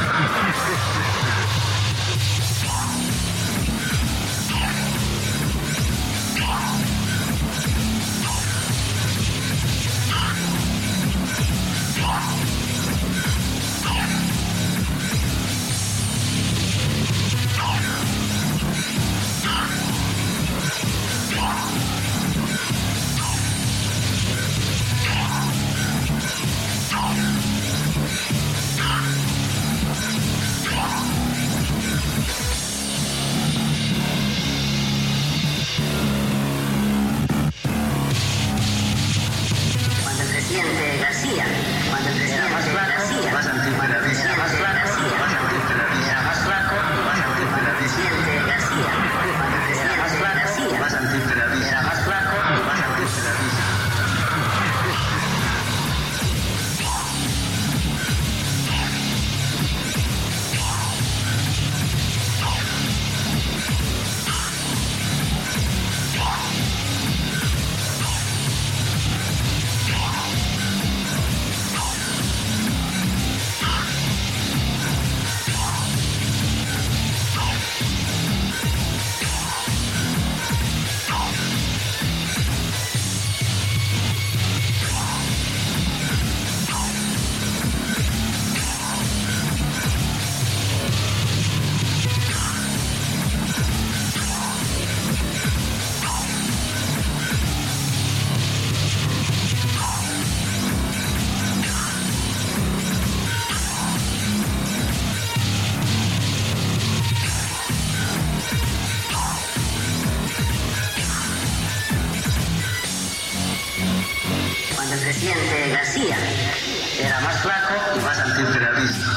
presidente García era más flaco y más antiimperialista.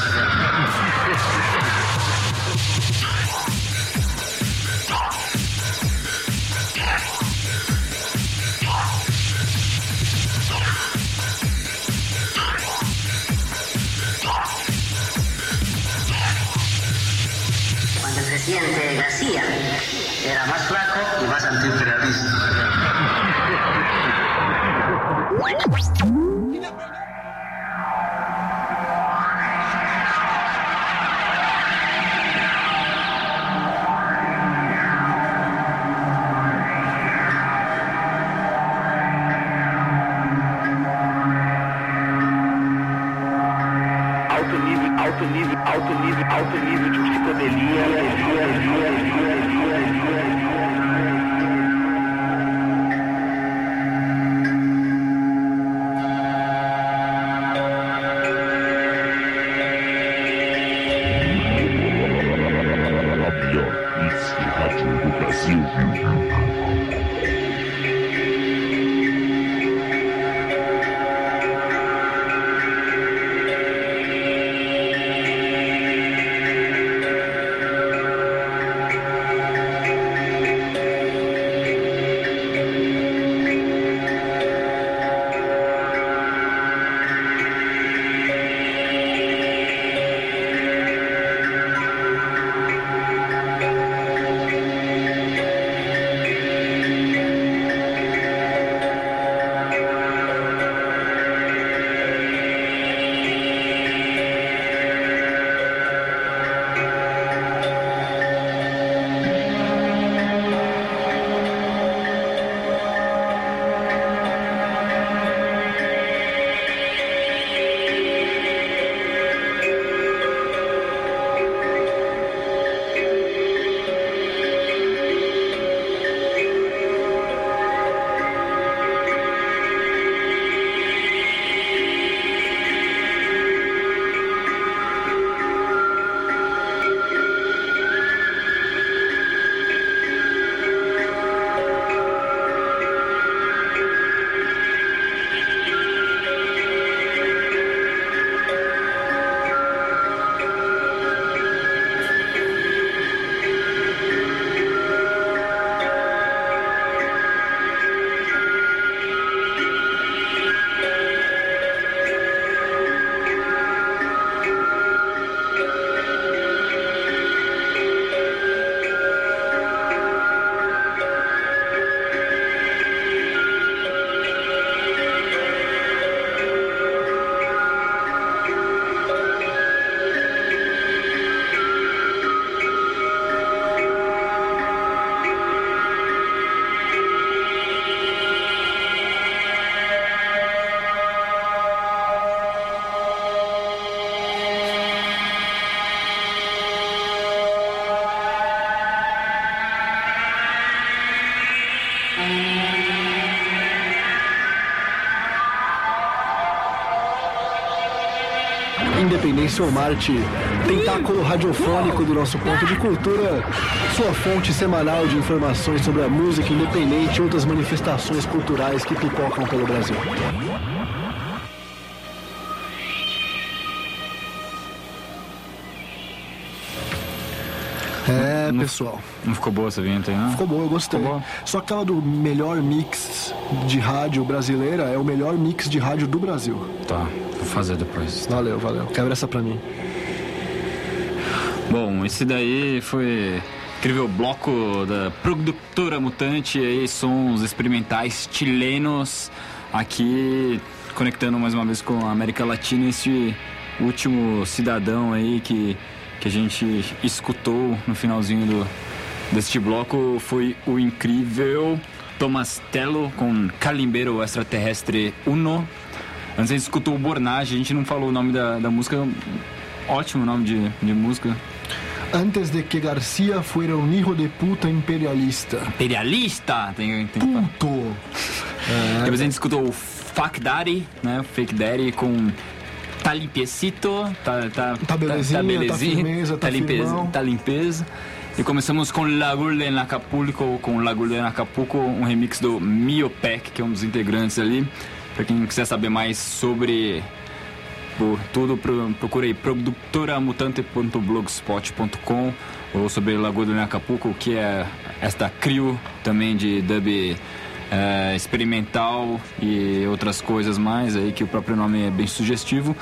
Cuando el presidente García era más flaco y más antiimperialista. Alto nível, alto nível, alto nível, alto nível de psicodelia, Independência ou Marte, tentáculo radiofônico do nosso ponto de cultura, sua fonte semanal de informações sobre a música independente e outras manifestações culturais que pipocam pelo Brasil. É, não, pessoal. Não ficou boa essa vinheta aí, não? Ficou boa, eu gostei. Só que aquela do melhor mix de rádio brasileira é o melhor mix de rádio do Brasil. Tá, vou fazer depois. Valeu, valeu. Quebra essa pra mim. Bom, esse daí foi incrível bloco da Produtora Mutante, aí sons experimentais chilenos, aqui conectando mais uma vez com a América Latina, esse último cidadão aí que... que a gente escutou no finalzinho do, deste bloco foi o incrível Thomas Tello com Calimbeiro Extraterrestre Uno. Antes a gente escutou o Bornage, a gente não falou o nome da, da música, ótimo nome de, de música. Antes de que Garcia fuera un hijo de puta imperialista. Imperialista! Tem, tem Puto! É, depois a gente escutou o Fuck Daddy, né? Fake Daddy com... Tá limpiecito, tá, tá, tá belezinha, tá, belezinha, tá firmeza, tá, tá limpeza, tá limpeza. E começamos com Lagulha em Acapulco, com Lagulha em Acapulco, um remix do Miopec, que é um dos integrantes ali. Pra quem quiser saber mais sobre por tudo, procura aí produtora mutante ponto blogspot ponto com ou sobre Lagulha em Acapulco, que é esta crew também de dub É, experimental e outras coisas mais aí, que o próprio nome é bem sugestivo.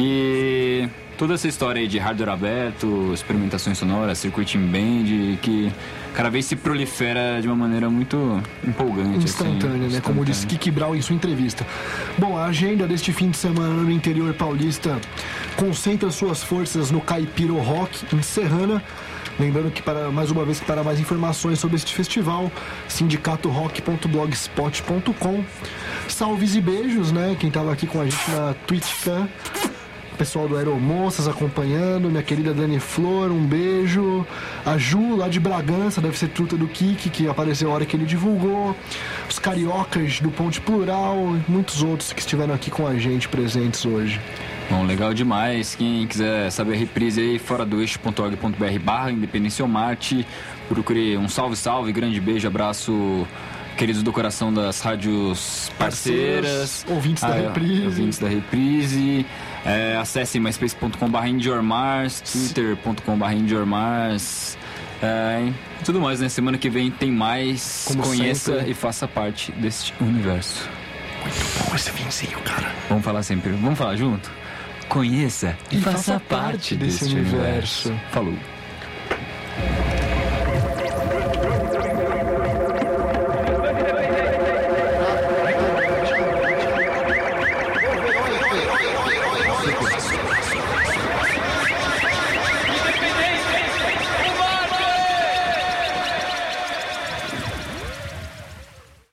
E toda essa história aí de hardware aberto, experimentações sonoras, circuiting band, que cada vez se prolifera de uma maneira muito empolgante. Instantânea, assim, né? Como disse Kiki Brau em sua entrevista. Bom, a agenda deste fim de semana no interior paulista concentra suas forças no Caipiro Rock, em Serrana. Lembrando que, para, mais uma vez, que para mais informações sobre este festival, sindicato rock ponto blogspot ponto com. Salves e beijos, né? Quem estava aqui com a gente na TwitchCam, pessoal do Aeromoças acompanhando, minha querida Dani Flor, um beijo. A Ju, lá de Bragança, deve ser truta do Kiki, que apareceu a hora que ele divulgou. Os cariocas do Ponte Plural, e muitos outros que estiveram aqui com a gente presentes hoje. Bom, legal demais. Quem quiser saber a reprise aí, fora do eixo ponto org ponto br barra Independência ou Marte. Procure um salve, salve, grande beijo, abraço, queridos do coração das rádios parceiras. Ouvintes da ah, reprise. Ouvintes da reprise. É, acesse myspace ponto com barra indiormars, twitter ponto com barra indiormars. É, e tudo mais, né? Semana que vem tem mais. Como Conheça sempre. E faça parte deste universo. Muito bom esse vinzinho, cara. Vamos falar sempre. Vamos falar junto? Conheça e, e faça, faça parte desse, desse universo. universo. Falou.